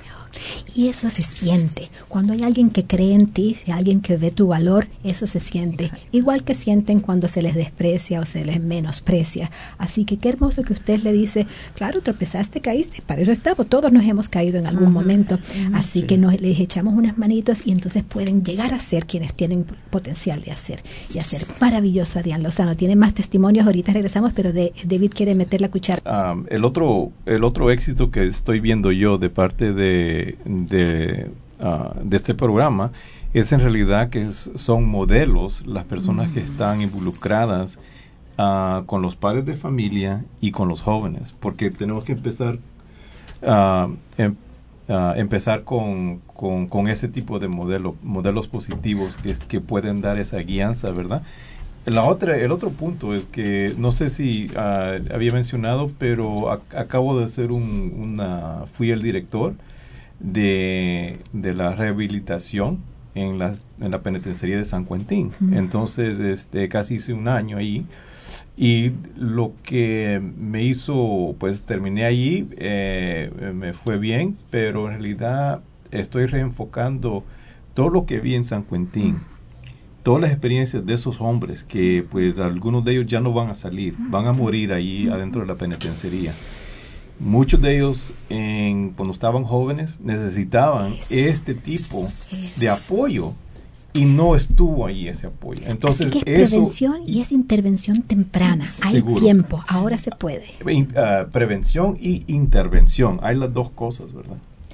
Y eso se siente. Cuando hay alguien que cree en ti, si hay alguien que ve tu valor, eso se siente. Igual que sienten cuando se les desprecia o se les menosprecia. Así que qué hermoso que usted le dice, claro, tropezaste, caíste, para eso estamos, todos nos hemos caído en algún uh-huh. momento. Uh-huh. Así sí. que nos, les echamos unas manitos y entonces pueden llegar a ser quienes tienen potencial de hacer. Y hacer maravilloso, Adrián Lozano. Tiene más testimonios, ahorita regresamos, pero de, David quiere meter la cuchara. Um, el otro, el otro éxito que estoy viendo yo de parte de De, uh, de este programa es en realidad que es, son modelos las personas mm. que están involucradas uh, con los padres de familia y con los jóvenes, porque tenemos que empezar uh, em, uh, empezar con, con, con ese tipo de modelo, modelos positivos que, que pueden dar esa guianza, ¿verdad? La otra, el otro punto es que no sé si uh, había mencionado, pero a, acabo de hacer un, una, fui el director de, de la rehabilitación en la, en la penitenciaría de San Quentin. Uh-huh. Entonces, este, casi hice un año ahí. Y lo que me hizo, pues terminé allí, eh, me fue bien, pero en realidad estoy reenfocando todo lo que vi en San Quentin. Uh-huh. Todas las experiencias de esos hombres que, pues, algunos de ellos ya no van a salir, van a morir ahí adentro de la penitenciaría. Muchos de ellos, en, cuando estaban jóvenes, necesitaban Eso. este tipo Eso. de apoyo y no estuvo ahí ese apoyo. Entonces, Así que es eso, prevención y es intervención temprana. Seguro. Hay tiempo, ahora se puede. Uh, prevención y intervención, hay las dos cosas, ¿verdad?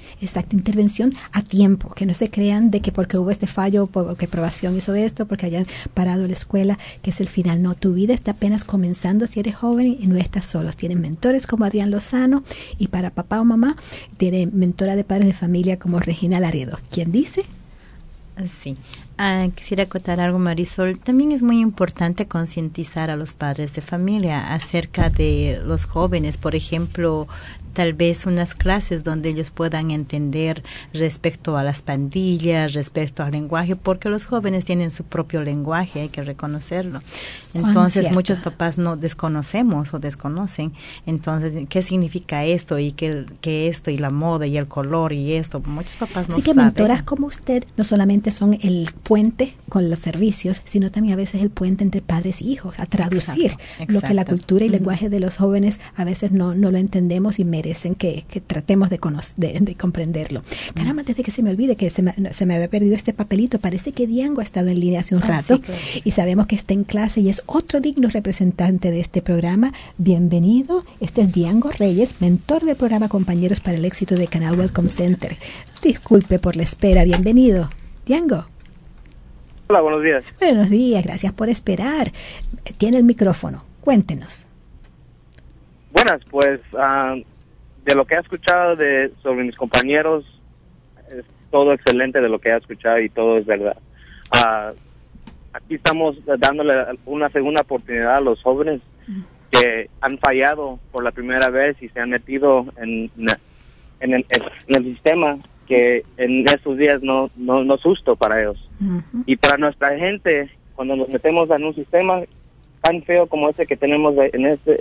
Exacto, intervención a tiempo, que no se crean de que porque hubo este fallo, porque Probación hizo esto, porque hayan parado la escuela, que es el final. No, tu vida está apenas comenzando si eres joven y no estás solo. Tienes mentores como Adrián Lozano y para papá o mamá, tiene mentora de padres de familia como Regina Laredo. ¿Quién dice? Sí. Ah, quisiera acotar algo, Marisol. También es muy importante concientizar a los padres de familia acerca de los jóvenes. Por ejemplo, tal vez unas clases donde ellos puedan entender respecto a las pandillas, respecto al lenguaje, porque los jóvenes tienen su propio lenguaje, hay que reconocerlo. Entonces, muchos papás no desconocemos o desconocen. Entonces, ¿qué significa esto? Y qué, qué esto, y la moda, y el color, y esto. Muchos papás no saben. Así que saben. mentoras como usted no solamente son el puente con los servicios, sino también a veces el puente entre padres y hijos, a traducir exacto, exacto. lo que la cultura y el lenguaje de los jóvenes a veces no, no lo entendemos y merecen que, que tratemos de, conocer, de, de comprenderlo. Caramba, antes de que se me olvide que se me, se me había perdido este papelito, parece que Diango ha estado en línea hace un rato ah, sí, claro. y sabemos que está en clase y es otro digno representante de este programa. Bienvenido, este es Diango Reyes, mentor del programa Compañeros para el Éxito de Canal Welcome Center. Disculpe por la espera, bienvenido. Diango. Hola, buenos días. Buenos días, gracias por esperar. Tiene el micrófono, cuéntenos. Buenas, pues uh, de lo que he escuchado de sobre mis compañeros, es todo excelente de lo que he escuchado y todo es verdad. Uh, aquí estamos dándole una segunda oportunidad a los jóvenes que han fallado por la primera vez y se han metido en, en, el, en el sistema que en estos días no, no, no es justo para ellos. Uh-huh. Y para nuestra gente, cuando nos metemos en un sistema tan feo como ese que tenemos en este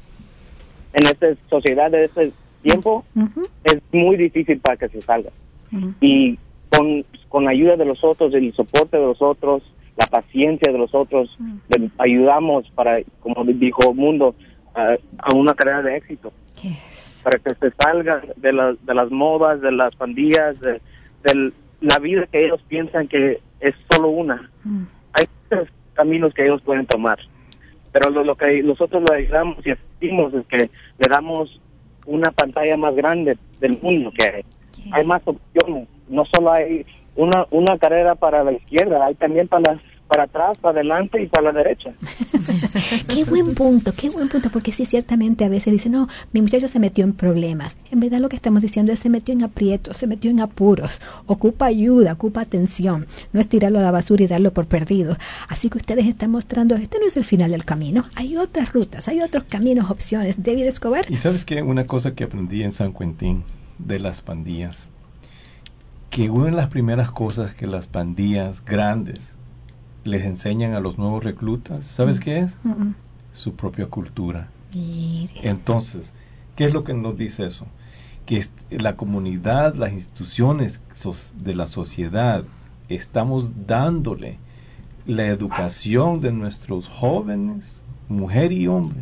en esta sociedad de este tiempo, uh-huh. es muy difícil para que se salga. Uh-huh. Y con, con la ayuda de los otros, el soporte de los otros, la paciencia de los otros, uh-huh. le ayudamos para, como dijo Mundo, a, a una carrera de éxito. Yes. Para que se salgan de, la, de las modas, de las pandillas, de, de la vida que ellos piensan que es solo una. Mm. Hay muchos caminos que ellos pueden tomar, pero lo, lo que nosotros le ayudamos y asistimos es que le damos una pantalla más grande del mundo que hay. Yeah. Hay más opciones, no solo hay una una carrera para la izquierda, hay también para la para atrás, para adelante y para la derecha. Qué buen punto, qué buen punto, porque sí, ciertamente a veces dicen, no, mi muchacho se metió en problemas. En verdad lo que estamos diciendo es se metió en aprietos, se metió en apuros, ocupa ayuda, ocupa atención, no es tirarlo a la basura y darlo por perdido. Así que ustedes están mostrando, este no es el final del camino, hay otras rutas, hay otros caminos, opciones. David Escobar. Y sabes que una cosa que aprendí en San Quentin de las pandillas, que una de las primeras cosas que las pandillas grandes les enseñan a los nuevos reclutas, ¿sabes mm. qué es? Mm-mm. Su propia cultura. Mire. Entonces, ¿qué es lo que nos dice eso? Que est- la comunidad, las instituciones so- de la sociedad, estamos dándole la educación de nuestros jóvenes, mujer y hombre,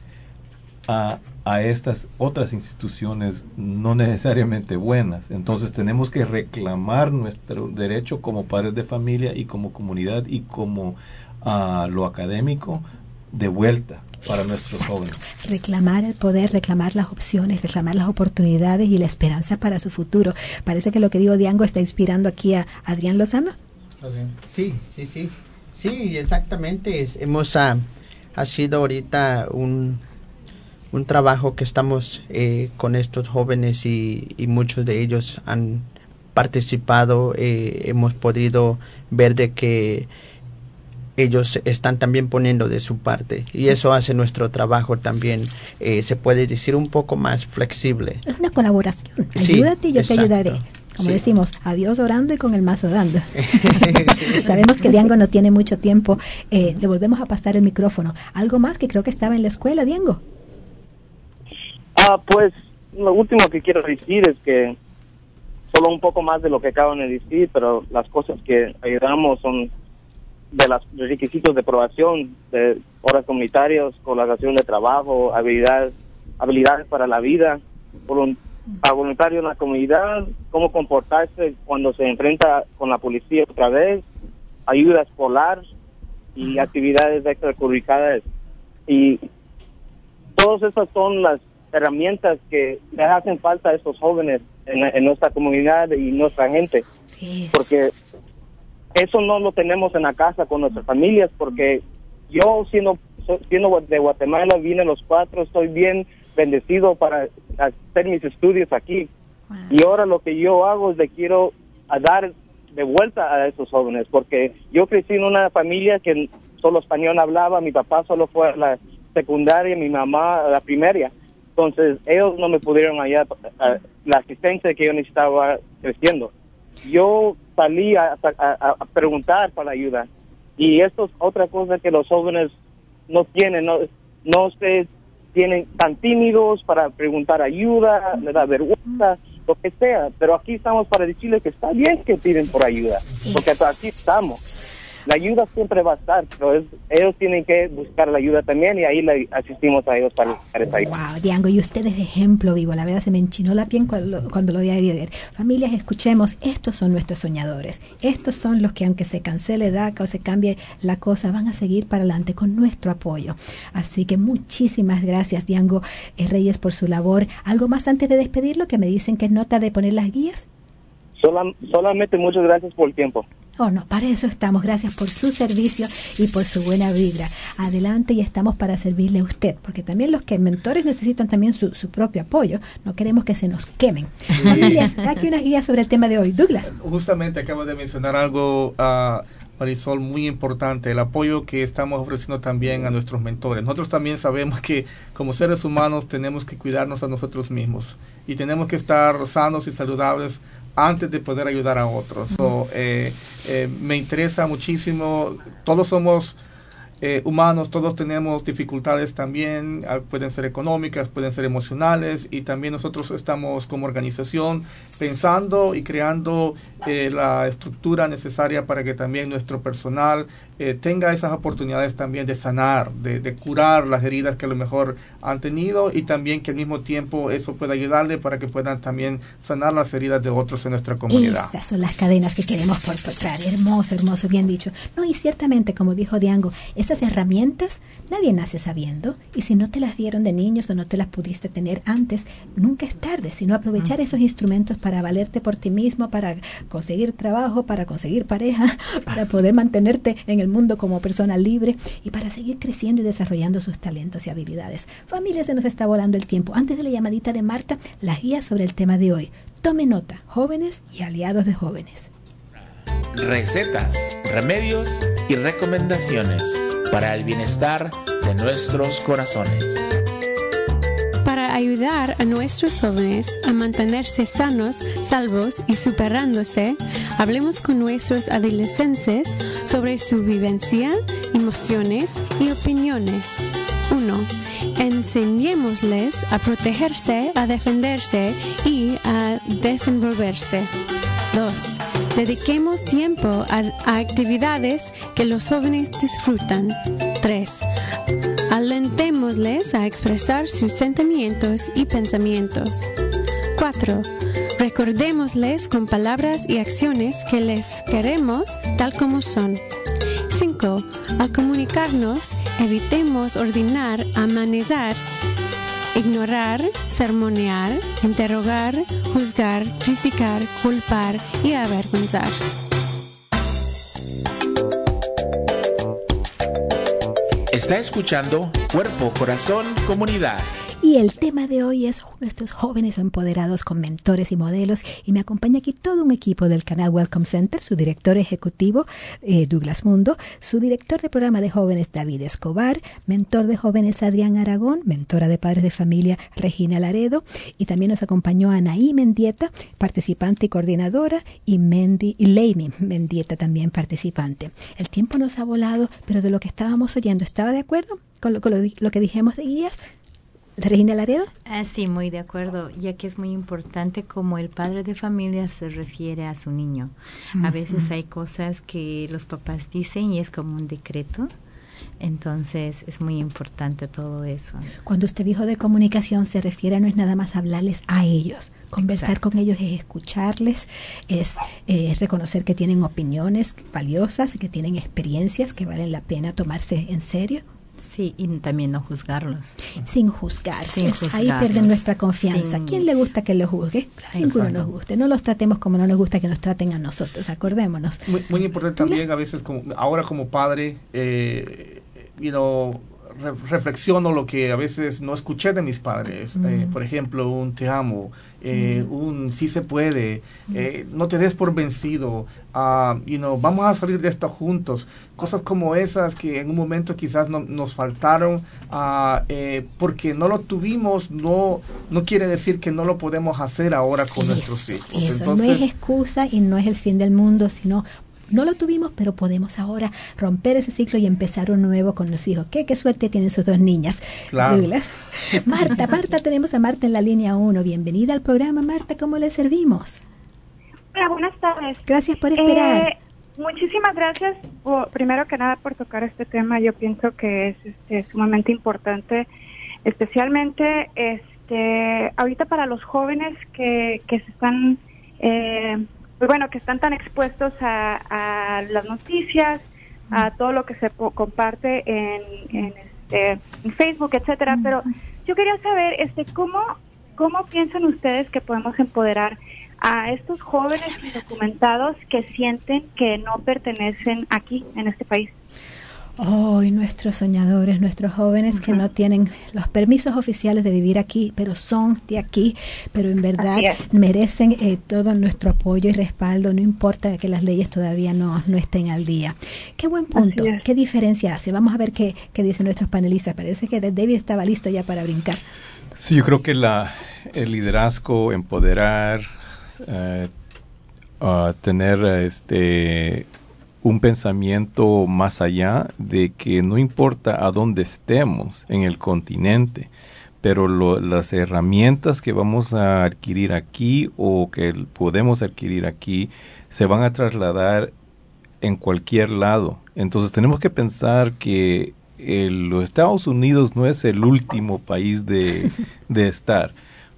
a, a estas otras instituciones no necesariamente buenas. Entonces tenemos que reclamar nuestro derecho como padres de familia y como comunidad y como uh, lo académico de vuelta para nuestros jóvenes. Reclamar el poder, reclamar las opciones, reclamar las oportunidades y la esperanza para su futuro. Parece que lo que digo Diango está inspirando aquí a Adrián Lozano. Sí, sí, sí. Sí, exactamente. Es, hemos uh, ha sido ahorita un un trabajo que estamos eh, con estos jóvenes y, y muchos de ellos han participado. Eh, hemos podido ver de que ellos están también poniendo de su parte y eso hace nuestro trabajo también, eh, se puede decir, un poco más flexible. Es una colaboración. Ayúdate y yo exacto. te ayudaré. Como sí. decimos, a Dios orando y con el mazo dando. Sí. Sabemos que Diango no tiene mucho tiempo. Eh, le volvemos a pasar el micrófono. ¿Algo más? Que creo que estaba en la escuela, Diango. Ah, pues lo último que quiero decir es que solo un poco más de lo que acaban de decir, pero las cosas que ayudamos son de las, los requisitos de aprobación, de horas comunitarias, colaboración de trabajo, habilidades, habilidades para la vida, volunt- a voluntario en la comunidad, cómo comportarse cuando se enfrenta con la policía otra vez, ayuda escolar y actividades extracurriculares. Y todas esas son las herramientas que les hacen falta a estos jóvenes en, en nuestra comunidad y nuestra gente. Sí. Porque eso no lo tenemos en la casa con nuestras familias, porque yo siendo, siendo de Guatemala, vine los cuatro, estoy bien bendecido para hacer mis estudios aquí. Wow. Y ahora lo que yo hago es le quiero a dar de vuelta a esos jóvenes, porque yo crecí en una familia que solo español hablaba, mi papá solo fue a la secundaria, mi mamá a la primaria. Entonces ellos no me pudieron hallar a, la asistencia que yo necesitaba creciendo. Yo salí a, a, a preguntar para ayuda, y esto es otra cosa que los jóvenes no tienen, no, no se tienen tan tímidos para preguntar ayuda, les da vergüenza, lo que sea, pero aquí estamos para decirles que está bien que piden por ayuda, porque así estamos. La ayuda siempre va a estar, pero es, ellos tienen que buscar la ayuda también, y ahí le asistimos a ellos para buscar esa ayuda. Wow, Diango, y usted es ejemplo vivo. La verdad se me enchinó la piel cuando, cuando lo vi ayer. Familias, escuchemos, estos son nuestros soñadores. Estos son los que, aunque se cancele DACA o se cambie la cosa, van a seguir para adelante con nuestro apoyo. Así que muchísimas gracias, Diango eh, Reyes, por su labor. ¿Algo más antes de despedirlo que me dicen que es nota de poner las guías? Solam, solamente muchas gracias por el tiempo. Oh, no, para eso estamos. Gracias por su servicio y por su buena vibra. Adelante, y estamos para servirle a usted, porque también los que mentores necesitan también su, su propio apoyo. No queremos que se nos quemen. Sí. Familias, aquí unas guías sobre el tema de hoy. Douglas. Justamente acabo de mencionar algo, uh, Marisol, muy importante, el apoyo que estamos ofreciendo también a nuestros mentores. Nosotros también sabemos que como seres humanos tenemos que cuidarnos a nosotros mismos y tenemos que estar sanos y saludables antes de poder ayudar a otros. So, eh, eh, me interesa muchísimo. Todos somos eh, humanos, todos tenemos dificultades también, uh, pueden ser económicas, pueden ser emocionales, y también nosotros estamos como organización pensando y creando eh, la estructura necesaria para que también nuestro personal eh, tenga esas oportunidades también de sanar, de, de curar las heridas que a lo mejor han tenido, y también que al mismo tiempo eso pueda ayudarle para que puedan también sanar las heridas de otros en nuestra comunidad. Esas son las cadenas que queremos perpetrar. Hermoso, hermoso, bien dicho. No, y ciertamente, como dijo Diango, esas herramientas nadie nace sabiendo, y si no te las dieron de niños o no te las pudiste tener antes, nunca es tarde, sino aprovechar uh-huh. esos instrumentos para valerte por ti mismo, para conseguir trabajo, para conseguir pareja, para poder mantenerte en el mundo como persona libre y para seguir creciendo y desarrollando sus talentos y habilidades. Familia, se nos está volando el tiempo. Antes de la llamadita de Marta, las guías sobre el tema de hoy. Tome nota, jóvenes y aliados de jóvenes. Recetas, remedios y recomendaciones para el bienestar de nuestros corazones. Para ayudar a nuestros jóvenes a mantenerse sanos, salvos y superándose, hablemos con nuestros adolescentes sobre su vivencia, emociones y opiniones. uno. Enseñémosles a protegerse, a defenderse y a desenvolverse. dos. Dediquemos tiempo a, a actividades que los jóvenes disfrutan. tres. Alentémosles a expresar sus sentimientos y pensamientos. cuatro. Recordémosles con palabras y acciones que les queremos tal como son. cinco. Al comunicarnos, evitemos ordenar, amenazar, ignorar, sermonear, interrogar, juzgar, criticar, culpar y avergonzar. Está escuchando Cuerpo, Corazón, Comunidad. Y el tema de hoy es nuestros jóvenes empoderados con mentores y modelos, y me acompaña aquí todo un equipo del canal Welcome Center, su director ejecutivo eh, Douglas Mundo, su director de programa de jóvenes David Escobar, mentor de jóvenes Adrián Aragón, mentora de padres de familia Regina Laredo, y también nos acompañó Anaí Mendieta, participante y coordinadora, y Mendy y Lainey Mendieta, también participante. El tiempo nos ha volado, pero de lo que estábamos oyendo, ¿estaba de acuerdo con lo, con lo, lo que dijimos de guías? ¿Regina Laredo? Ah, sí, muy de acuerdo, ya que es muy importante como el padre de familia se refiere a su niño. Uh-huh. A veces hay cosas que los papás dicen y es como un decreto, entonces es muy importante todo eso. Cuando usted dijo de comunicación, se refiere a no es nada más hablarles a ellos. Conversar Exacto. con ellos es escucharles, es, es reconocer que tienen opiniones valiosas, que tienen experiencias que valen la pena tomarse en serio. Sí, y también no juzgarlos. Sin juzgar. Sin juzgarlos. Ahí pierden nuestra confianza. Sin... ¿Quién le gusta que lo juzgue? A ninguno nos guste. No los tratemos como no nos gusta que nos traten a nosotros. Acordémonos. Muy, muy importante también a veces, como ahora como padre, eh, you know, re reflexiono lo que a veces no escuché de mis padres. Mm. Eh, por ejemplo, un te amo, eh, mm. un sí se puede, mm. eh, no te des por vencido, uh, you know, vamos a salir de esto juntos. Cosas como esas que en un momento quizás no, nos faltaron, uh, eh, porque no lo tuvimos, no no quiere decir que no lo podemos hacer ahora con eso, nuestros hijos. Eso Entonces, no es excusa y no es el fin del mundo, sino... No lo tuvimos, pero podemos ahora romper ese ciclo y empezar uno nuevo con los hijos. ¿Qué, qué suerte tienen sus dos niñas? Claro. Douglas. Marta, Marta, tenemos a Marta en la línea uno. Bienvenida al programa, Marta. ¿Cómo le servimos? Hola, buenas tardes. Gracias por esperar. Eh, muchísimas gracias, por, primero que nada, por tocar este tema. Yo pienso que es este, sumamente importante, especialmente este ahorita para los jóvenes que, que se están... Eh, Pues bueno, que están tan expuestos a, a las noticias, a todo lo que se comparte en, en, este, en Facebook, etcétera. Pero yo quería saber, este, cómo cómo piensan ustedes que podemos empoderar a estos jóvenes indocumentados que sienten que no pertenecen aquí en este país. Oh, y nuestros soñadores, nuestros jóvenes uh-huh. que no tienen los permisos oficiales de vivir aquí, pero son de aquí, pero en verdad merecen eh, todo nuestro apoyo y respaldo, no importa que las leyes todavía no, no estén al día. Qué buen punto, qué diferencia hace. Vamos a ver qué, qué dicen nuestros panelistas. Parece que David estaba listo ya para brincar. Sí, yo creo que la, el liderazgo, empoderar, uh, uh, tener este... un pensamiento más allá de que no importa a dónde estemos en el continente, pero lo, las herramientas que vamos a adquirir aquí o que podemos adquirir aquí se van a trasladar en cualquier lado. Entonces tenemos que pensar que el, los Estados Unidos no es el último país de, de estar.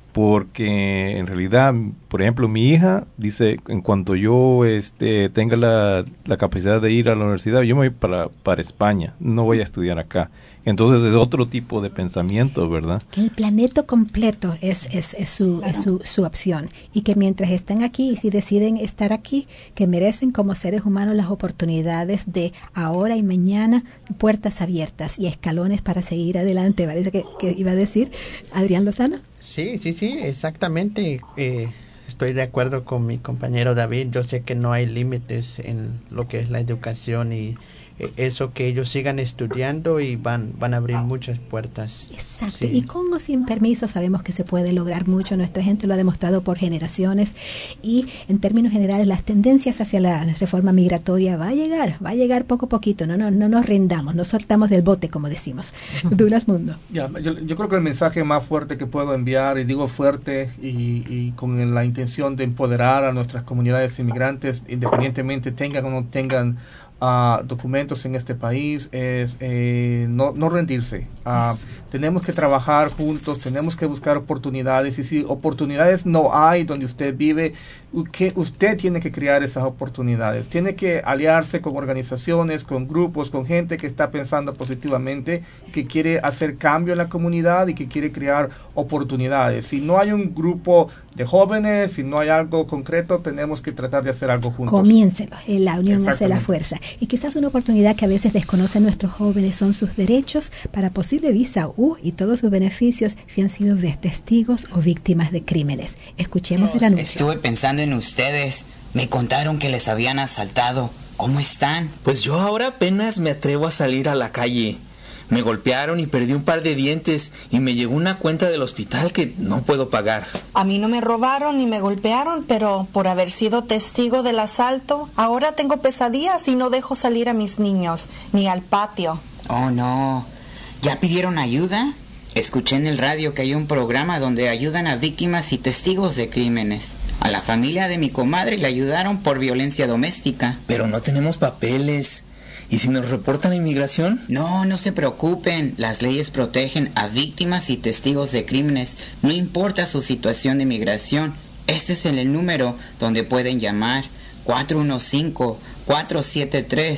Porque en realidad, por ejemplo, mi hija dice, en cuanto yo este, tenga la, la capacidad de ir a la universidad, yo me voy para, para España, no voy a estudiar acá. Entonces es otro tipo de pensamiento, ¿verdad? Que el planeta completo es, es, es, su, es su, su opción. Y que mientras están aquí, y si deciden estar aquí, que merecen como seres humanos las oportunidades de ahora y mañana, puertas abiertas y escalones para seguir adelante. Parece que, que iba a decir Adrián Lozano. Sí, sí, sí, exactamente. Eh, estoy de acuerdo con mi compañero David. Yo sé que no hay límites en lo que es la educación y eh, eso, que ellos sigan estudiando y van van a abrir muchas puertas. Exacto. Sí. Y con o sin permiso sabemos que se puede lograr mucho. Nuestra gente lo ha demostrado por generaciones y en términos generales las tendencias hacia la reforma migratoria va a llegar, va a llegar poco a poquito. No, no, no nos rindamos, no soltamos del bote, como decimos. Douglas Mundo. Ya, yo, yo creo que el mensaje más fuerte que puedo enviar, y digo fuerte y, y con la intención de empoderar a nuestras comunidades inmigrantes, independientemente tengan o no tengan Uh, documentos en este país, es eh, no, no rendirse. Uh, yes. Tenemos que trabajar juntos, tenemos que buscar oportunidades, y si oportunidades no hay donde usted vive, que usted tiene que crear esas oportunidades, tiene que aliarse con organizaciones, con grupos, con gente que está pensando positivamente, que quiere hacer cambio en la comunidad y que quiere crear oportunidades. Si no hay un grupo de jóvenes, si no hay algo concreto, tenemos que tratar de hacer algo juntos. Comiéncelo, la unión hace la fuerza. Y quizás una oportunidad que a veces desconocen nuestros jóvenes son sus derechos para posible visa U y todos sus beneficios si han sido testigos o víctimas de crímenes. Escuchemos el anuncio. Estuve pensando en ustedes. Me contaron que les habían asaltado. ¿Cómo están? Pues yo ahora apenas me atrevo a salir a la calle. Me golpearon y perdí un par de dientes y me llegó una cuenta del hospital que no puedo pagar. A mí no me robaron ni me golpearon, pero por haber sido testigo del asalto, ahora tengo pesadillas y no dejo salir a mis niños, ni al patio. Oh, no. ¿Ya pidieron ayuda? Escuché en el radio que hay un programa donde ayudan a víctimas y testigos de crímenes. A la familia de mi comadre le ayudaron por violencia doméstica. Pero no tenemos papeles. ¿Y si nos reportan a inmigración? No, no se preocupen. Las leyes protegen a víctimas y testigos de crímenes. No importa su situación de migración. Este es el número donde pueden llamar. cuatro uno cinco, cuatro siete tres,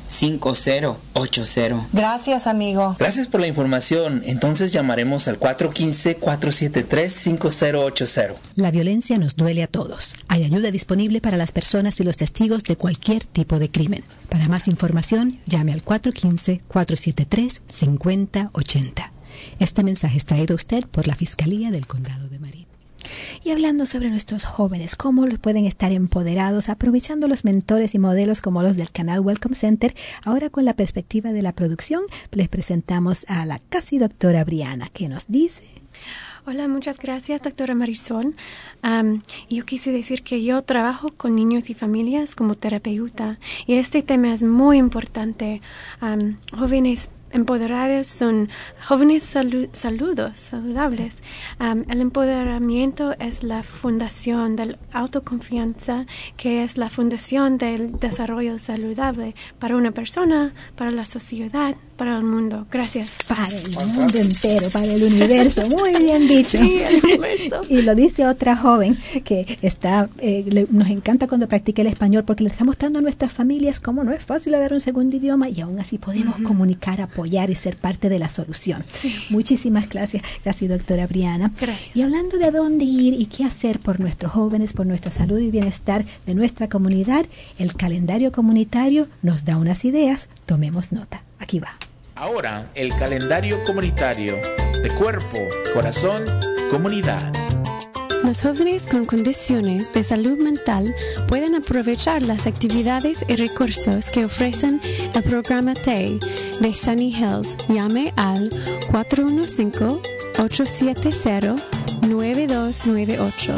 cinco cero ocho cero. Gracias, amigo. Gracias por la información. Entonces llamaremos al cuatro uno cinco, cuatro siete tres, cinco cero ocho cero. La violencia nos duele a todos. Hay ayuda disponible para las personas y los testigos de cualquier tipo de crimen. Para más información, llame al cuatro uno cinco, cuatro siete tres, cinco cero ocho cero. Este mensaje es traído a usted por la Fiscalía del Condado de Marin. Y hablando sobre nuestros jóvenes, cómo los pueden estar empoderados, aprovechando los mentores y modelos como los del canal Welcome Center, ahora con la perspectiva de la producción, les presentamos a la casi doctora Briana, que nos dice... Hola, muchas gracias, doctora Marisol. Um, yo quise decir que yo trabajo con niños y familias como terapeuta, y este tema es muy importante. Um, jóvenes empoderados son jóvenes salu- saludos, saludables. Um, el empoderamiento es la fundación de la autoconfianza, que es la fundación del desarrollo saludable para una persona, para la sociedad, para el mundo. Gracias. Para el mundo entero, para el universo. Muy bien dicho. Sí, el universo. Y lo dice otra joven que está, eh, le, nos encanta cuando practica el español, porque le está mostrando a nuestras familias cómo no es fácil hablar un segundo idioma y aún así podemos uh-huh. comunicar, apoyar y ser parte de la solución. Sí. Muchísimas gracias, gracias doctora Briana. Gracias. Y hablando de a dónde ir y qué hacer por nuestros jóvenes, por nuestra salud y bienestar de nuestra comunidad, el calendario comunitario nos da unas ideas. Tomemos nota. Aquí va. Ahora, el calendario comunitario de cuerpo, corazón, comunidad. Los jóvenes con condiciones de salud mental pueden aprovechar las actividades y recursos que ofrecen el programa T A Y de Sunny Hills. Llame al cuatro uno cinco, ocho siete cero, nueve dos nueve ocho.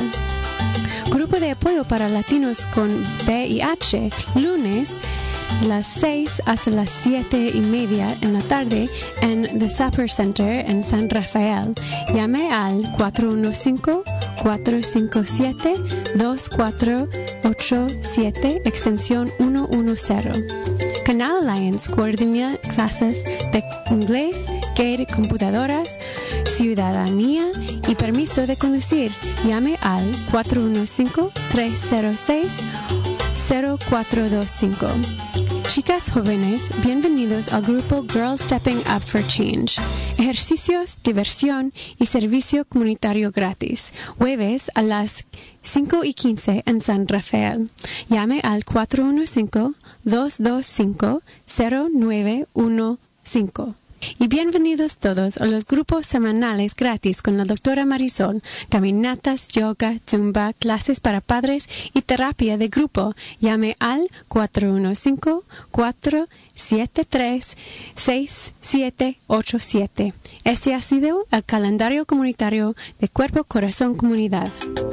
Grupo de apoyo para latinos con V I H, lunes las seis hasta las siete y media en la tarde en The Sapper Center en San Rafael. Llame al cuatro uno cinco, cuatro cinco siete, dos cuatro ocho siete, extensión ciento diez. Canal Alliance coordina clases de inglés, G A T E, computadoras, ciudadanía y permiso de conducir. Llame al cuatro uno cinco, tres cero seis, cero cuatro dos cinco. Chicas jóvenes, bienvenidos al grupo Girls Stepping Up for Change. Ejercicios, diversión y servicio comunitario gratis. Jueves a las cinco y quince en San Rafael. Llame al cuatro uno cinco, dos dos cinco, cero nueve uno cinco. Y bienvenidos todos a los grupos semanales gratis con la doctora Marisol, caminatas, yoga, zumba, clases para padres y terapia de grupo. Llame al cuatro uno cinco, cuatro siete tres, seis siete ocho siete. Este ha sido el calendario comunitario de Cuerpo, Corazón, Comunidad.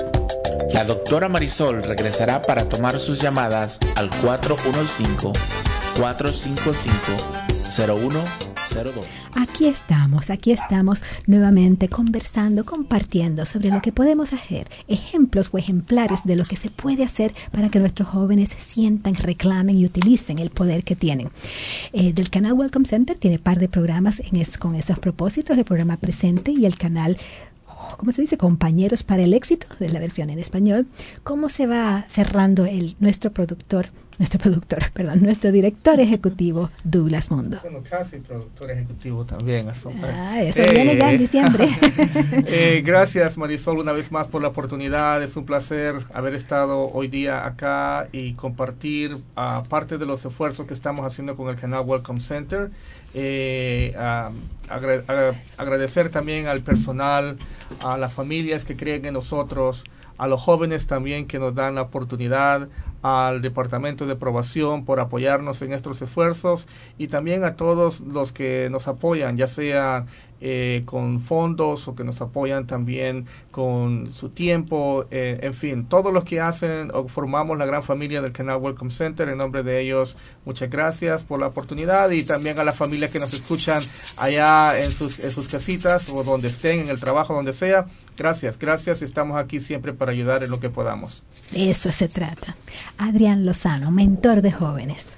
La doctora Marisol regresará para tomar sus llamadas al cuatro uno cinco, cuatro cinco cinco, cero uno cero dos. Aquí estamos, aquí estamos nuevamente conversando, compartiendo sobre lo que podemos hacer, ejemplos o ejemplares de lo que se puede hacer para que nuestros jóvenes sientan, reclamen y utilicen el poder que tienen. Eh, del canal Welcome Center tiene par de programas en es, con esos propósitos, el programa Presente y el canal, ¿cómo se dice? Compañeros para el Éxito, de la versión en español. ¿Cómo se va cerrando el nuestro productor, nuestro productor, perdón, nuestro director ejecutivo, Douglas Mundo? Bueno, casi productor ejecutivo también. Ah, eso eh, viene ya en diciembre. eh, gracias, Marisol, una vez más por la oportunidad. Es un placer haber estado hoy día acá y compartir uh, parte de los esfuerzos que estamos haciendo con el canal Welcome Center. Eh, uh, agra- agra- agradecer también al personal, a las familias que creen en nosotros, a los jóvenes también que nos dan la oportunidad, al Departamento de Probación por apoyarnos en estos esfuerzos y también a todos los que nos apoyan, ya sea eh, con fondos o que nos apoyan también con su tiempo, eh, en fin, todos los que hacen o formamos la gran familia del canal Welcome Center. En nombre de ellos, muchas gracias por la oportunidad y también a las familias que nos escuchan allá en sus, en sus casitas o donde estén, en el trabajo, donde sea. Gracias, gracias. Estamos aquí siempre para ayudar en lo que podamos. De eso se trata. Adrián Lozano, mentor de jóvenes.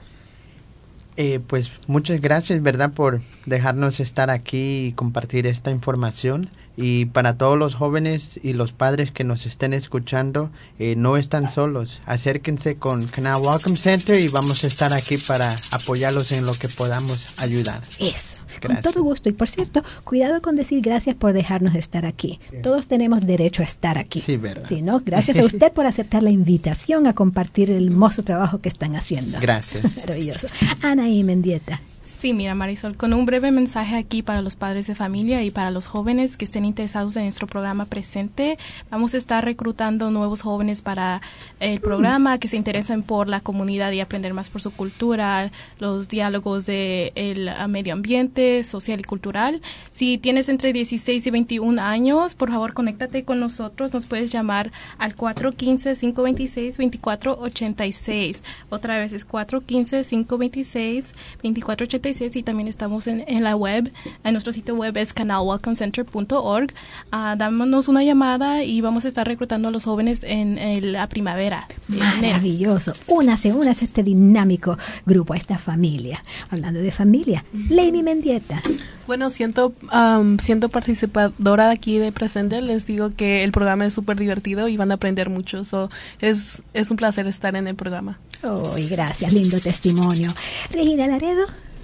Eh, pues muchas gracias, ¿verdad?, por dejarnos estar aquí y compartir esta información. Y para todos los jóvenes y los padres que nos estén escuchando, eh, no están solos. Acérquense con Canal Welcome Center y vamos a estar aquí para apoyarlos en lo que podamos ayudar. Eso. Gracias. Con todo gusto. Y por cierto, cuidado con decir gracias por dejarnos estar aquí. Todos tenemos derecho a estar aquí. Sí, verdad. Sí, ¿no? Gracias a usted por aceptar la invitación a compartir el hermoso trabajo que están haciendo. Gracias. Maravilloso. Anaí Mendieta. Sí, mira, Marisol, con un breve mensaje aquí para los padres de familia y para los jóvenes que estén interesados en nuestro programa presente. Vamos a estar reclutando nuevos jóvenes para el programa que se interesen por la comunidad y aprender más por su cultura, los diálogos de el medio ambiente, social y cultural. Si tienes entre dieciséis y veintiún años, por favor, conéctate con nosotros. Nos puedes llamar al cuatro uno cinco, cinco dos seis, dos cuatro ocho seis. Otra vez es cuatro uno cinco, cinco dos seis, dos cuatro ocho seis. Y también estamos en, en la web, en nuestro sitio web es canal welcome center punto org. Uh, dámonos una llamada y vamos a estar reclutando a los jóvenes en, en la primavera. Maravilloso. Únase, únase a este dinámico grupo, a esta familia. Hablando de familia, Lady Mendieta. Bueno, siento, um, siendo participadora aquí de Presente, les digo que el programa es súper divertido y van a aprender mucho. So, es, es un placer estar en el programa. Oh, y gracias, lindo testimonio. Regina Laredo.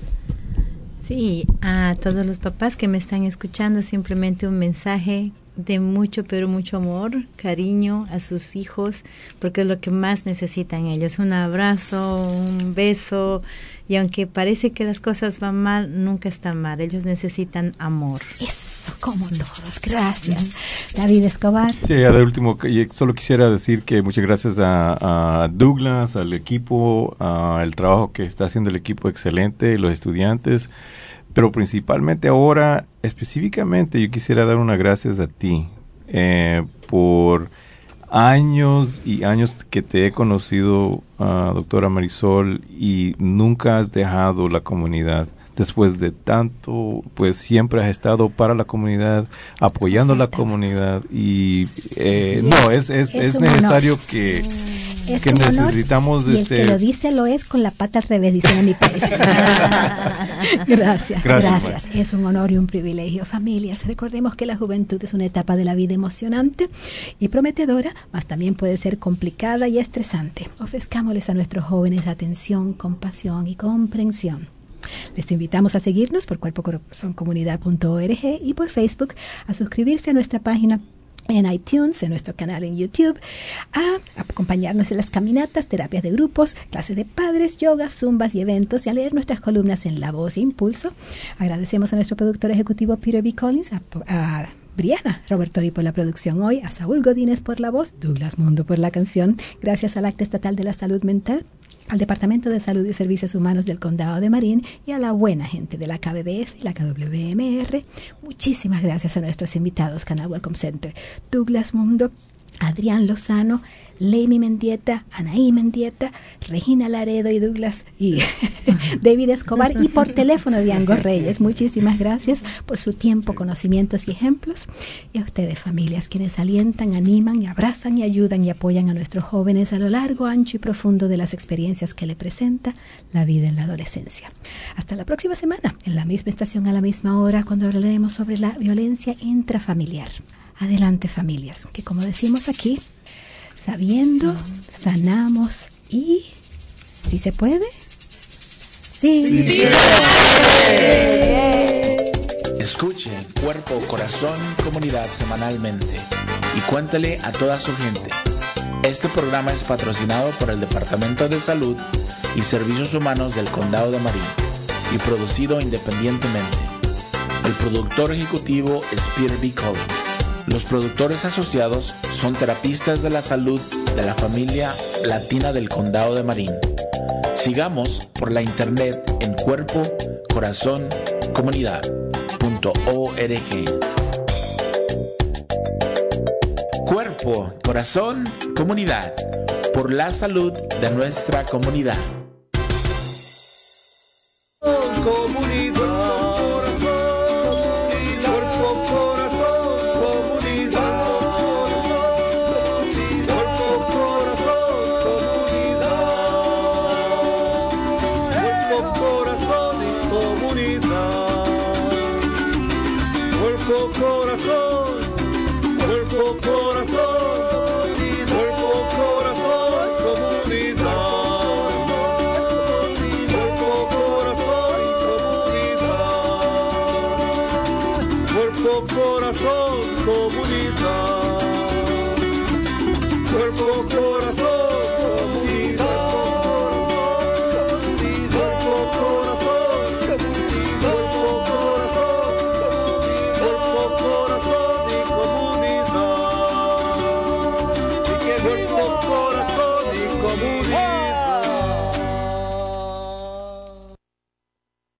Sí, a todos los papás que me están escuchando, simplemente un mensaje de mucho, pero mucho amor, cariño a sus hijos, porque es lo que más necesitan ellos. Un abrazo, un beso, y aunque parece que las cosas van mal, nunca están mal. Ellos necesitan amor. Eso, como todos. Gracias. David Escobar. Sí, de último, solo quisiera decir que muchas gracias a, a Douglas, al equipo, a el trabajo que está haciendo el equipo excelente, los estudiantes. Pero principalmente ahora, específicamente, yo quisiera dar unas gracias a ti eh, por años y años que te he conocido, uh, doctora Marisol, y nunca has dejado la comunidad. Después de tanto, pues siempre has estado para la comunidad, apoyando a la comunidad. Y eh, no, es, es, es, es necesario honor. que... Es que necesitamos y el este que lo dice lo es con la pata al revés, dice en mi país. gracias, gracias, gracias. Es un honor y un privilegio. Familias, recordemos que la juventud es una etapa de la vida emocionante y prometedora, mas también puede ser complicada y estresante. Ofrezcámosles a nuestros jóvenes atención, compasión y comprensión. Les invitamos a seguirnos por cuerpo corazón comunidad punto org y por Facebook, a suscribirse a nuestra página en iTunes, en nuestro canal en YouTube, a acompañarnos en las caminatas, terapias de grupos, clases de padres, yoga, zumbas y eventos, y a leer nuestras columnas en La Voz e Impulso. Agradecemos a nuestro productor ejecutivo Peter B. Collins, a, a Briana Robertori por la producción hoy, a Saúl Godínez por la voz, Douglas Mundo por la canción, gracias al Acta Estatal de la Salud Mental, al Departamento de Salud y Servicios Humanos del Condado de Marín y a la buena gente de la K B B F y la K W M R. Muchísimas gracias a nuestros invitados, Canal Welcome Center, Douglas Mundo, Adrián Lozano, Leimi Mendieta, Anaí Mendieta, Regina Laredo y Douglas y David Escobar, y por teléfono Diango Reyes. Muchísimas gracias por su tiempo, conocimientos y ejemplos. Y a ustedes, familias, quienes alientan, animan, y abrazan y ayudan y apoyan a nuestros jóvenes a lo largo, ancho y profundo de las experiencias que le presenta la vida en la adolescencia. Hasta la próxima semana, en la misma estación, a la misma hora, cuando hablaremos sobre la violencia intrafamiliar. Adelante, familias, que como decimos aquí, sabiendo, sanamos y, si se puede, sí, sí se puede. Escuche Cuerpo, Corazón, Comunidad semanalmente y cuéntele a toda su gente. Este programa es patrocinado por el Departamento de Salud y Servicios Humanos del Condado de Marín y producido independientemente. El productor ejecutivo es Peter B. Collins. Los productores asociados son terapistas de la salud de la familia latina del Condado de Marín. Sigamos por la internet en cuerpo, corazón, comunidad punto org. Cuerpo, corazón, comunidad, por la salud de nuestra comunidad. Corazón, corazón.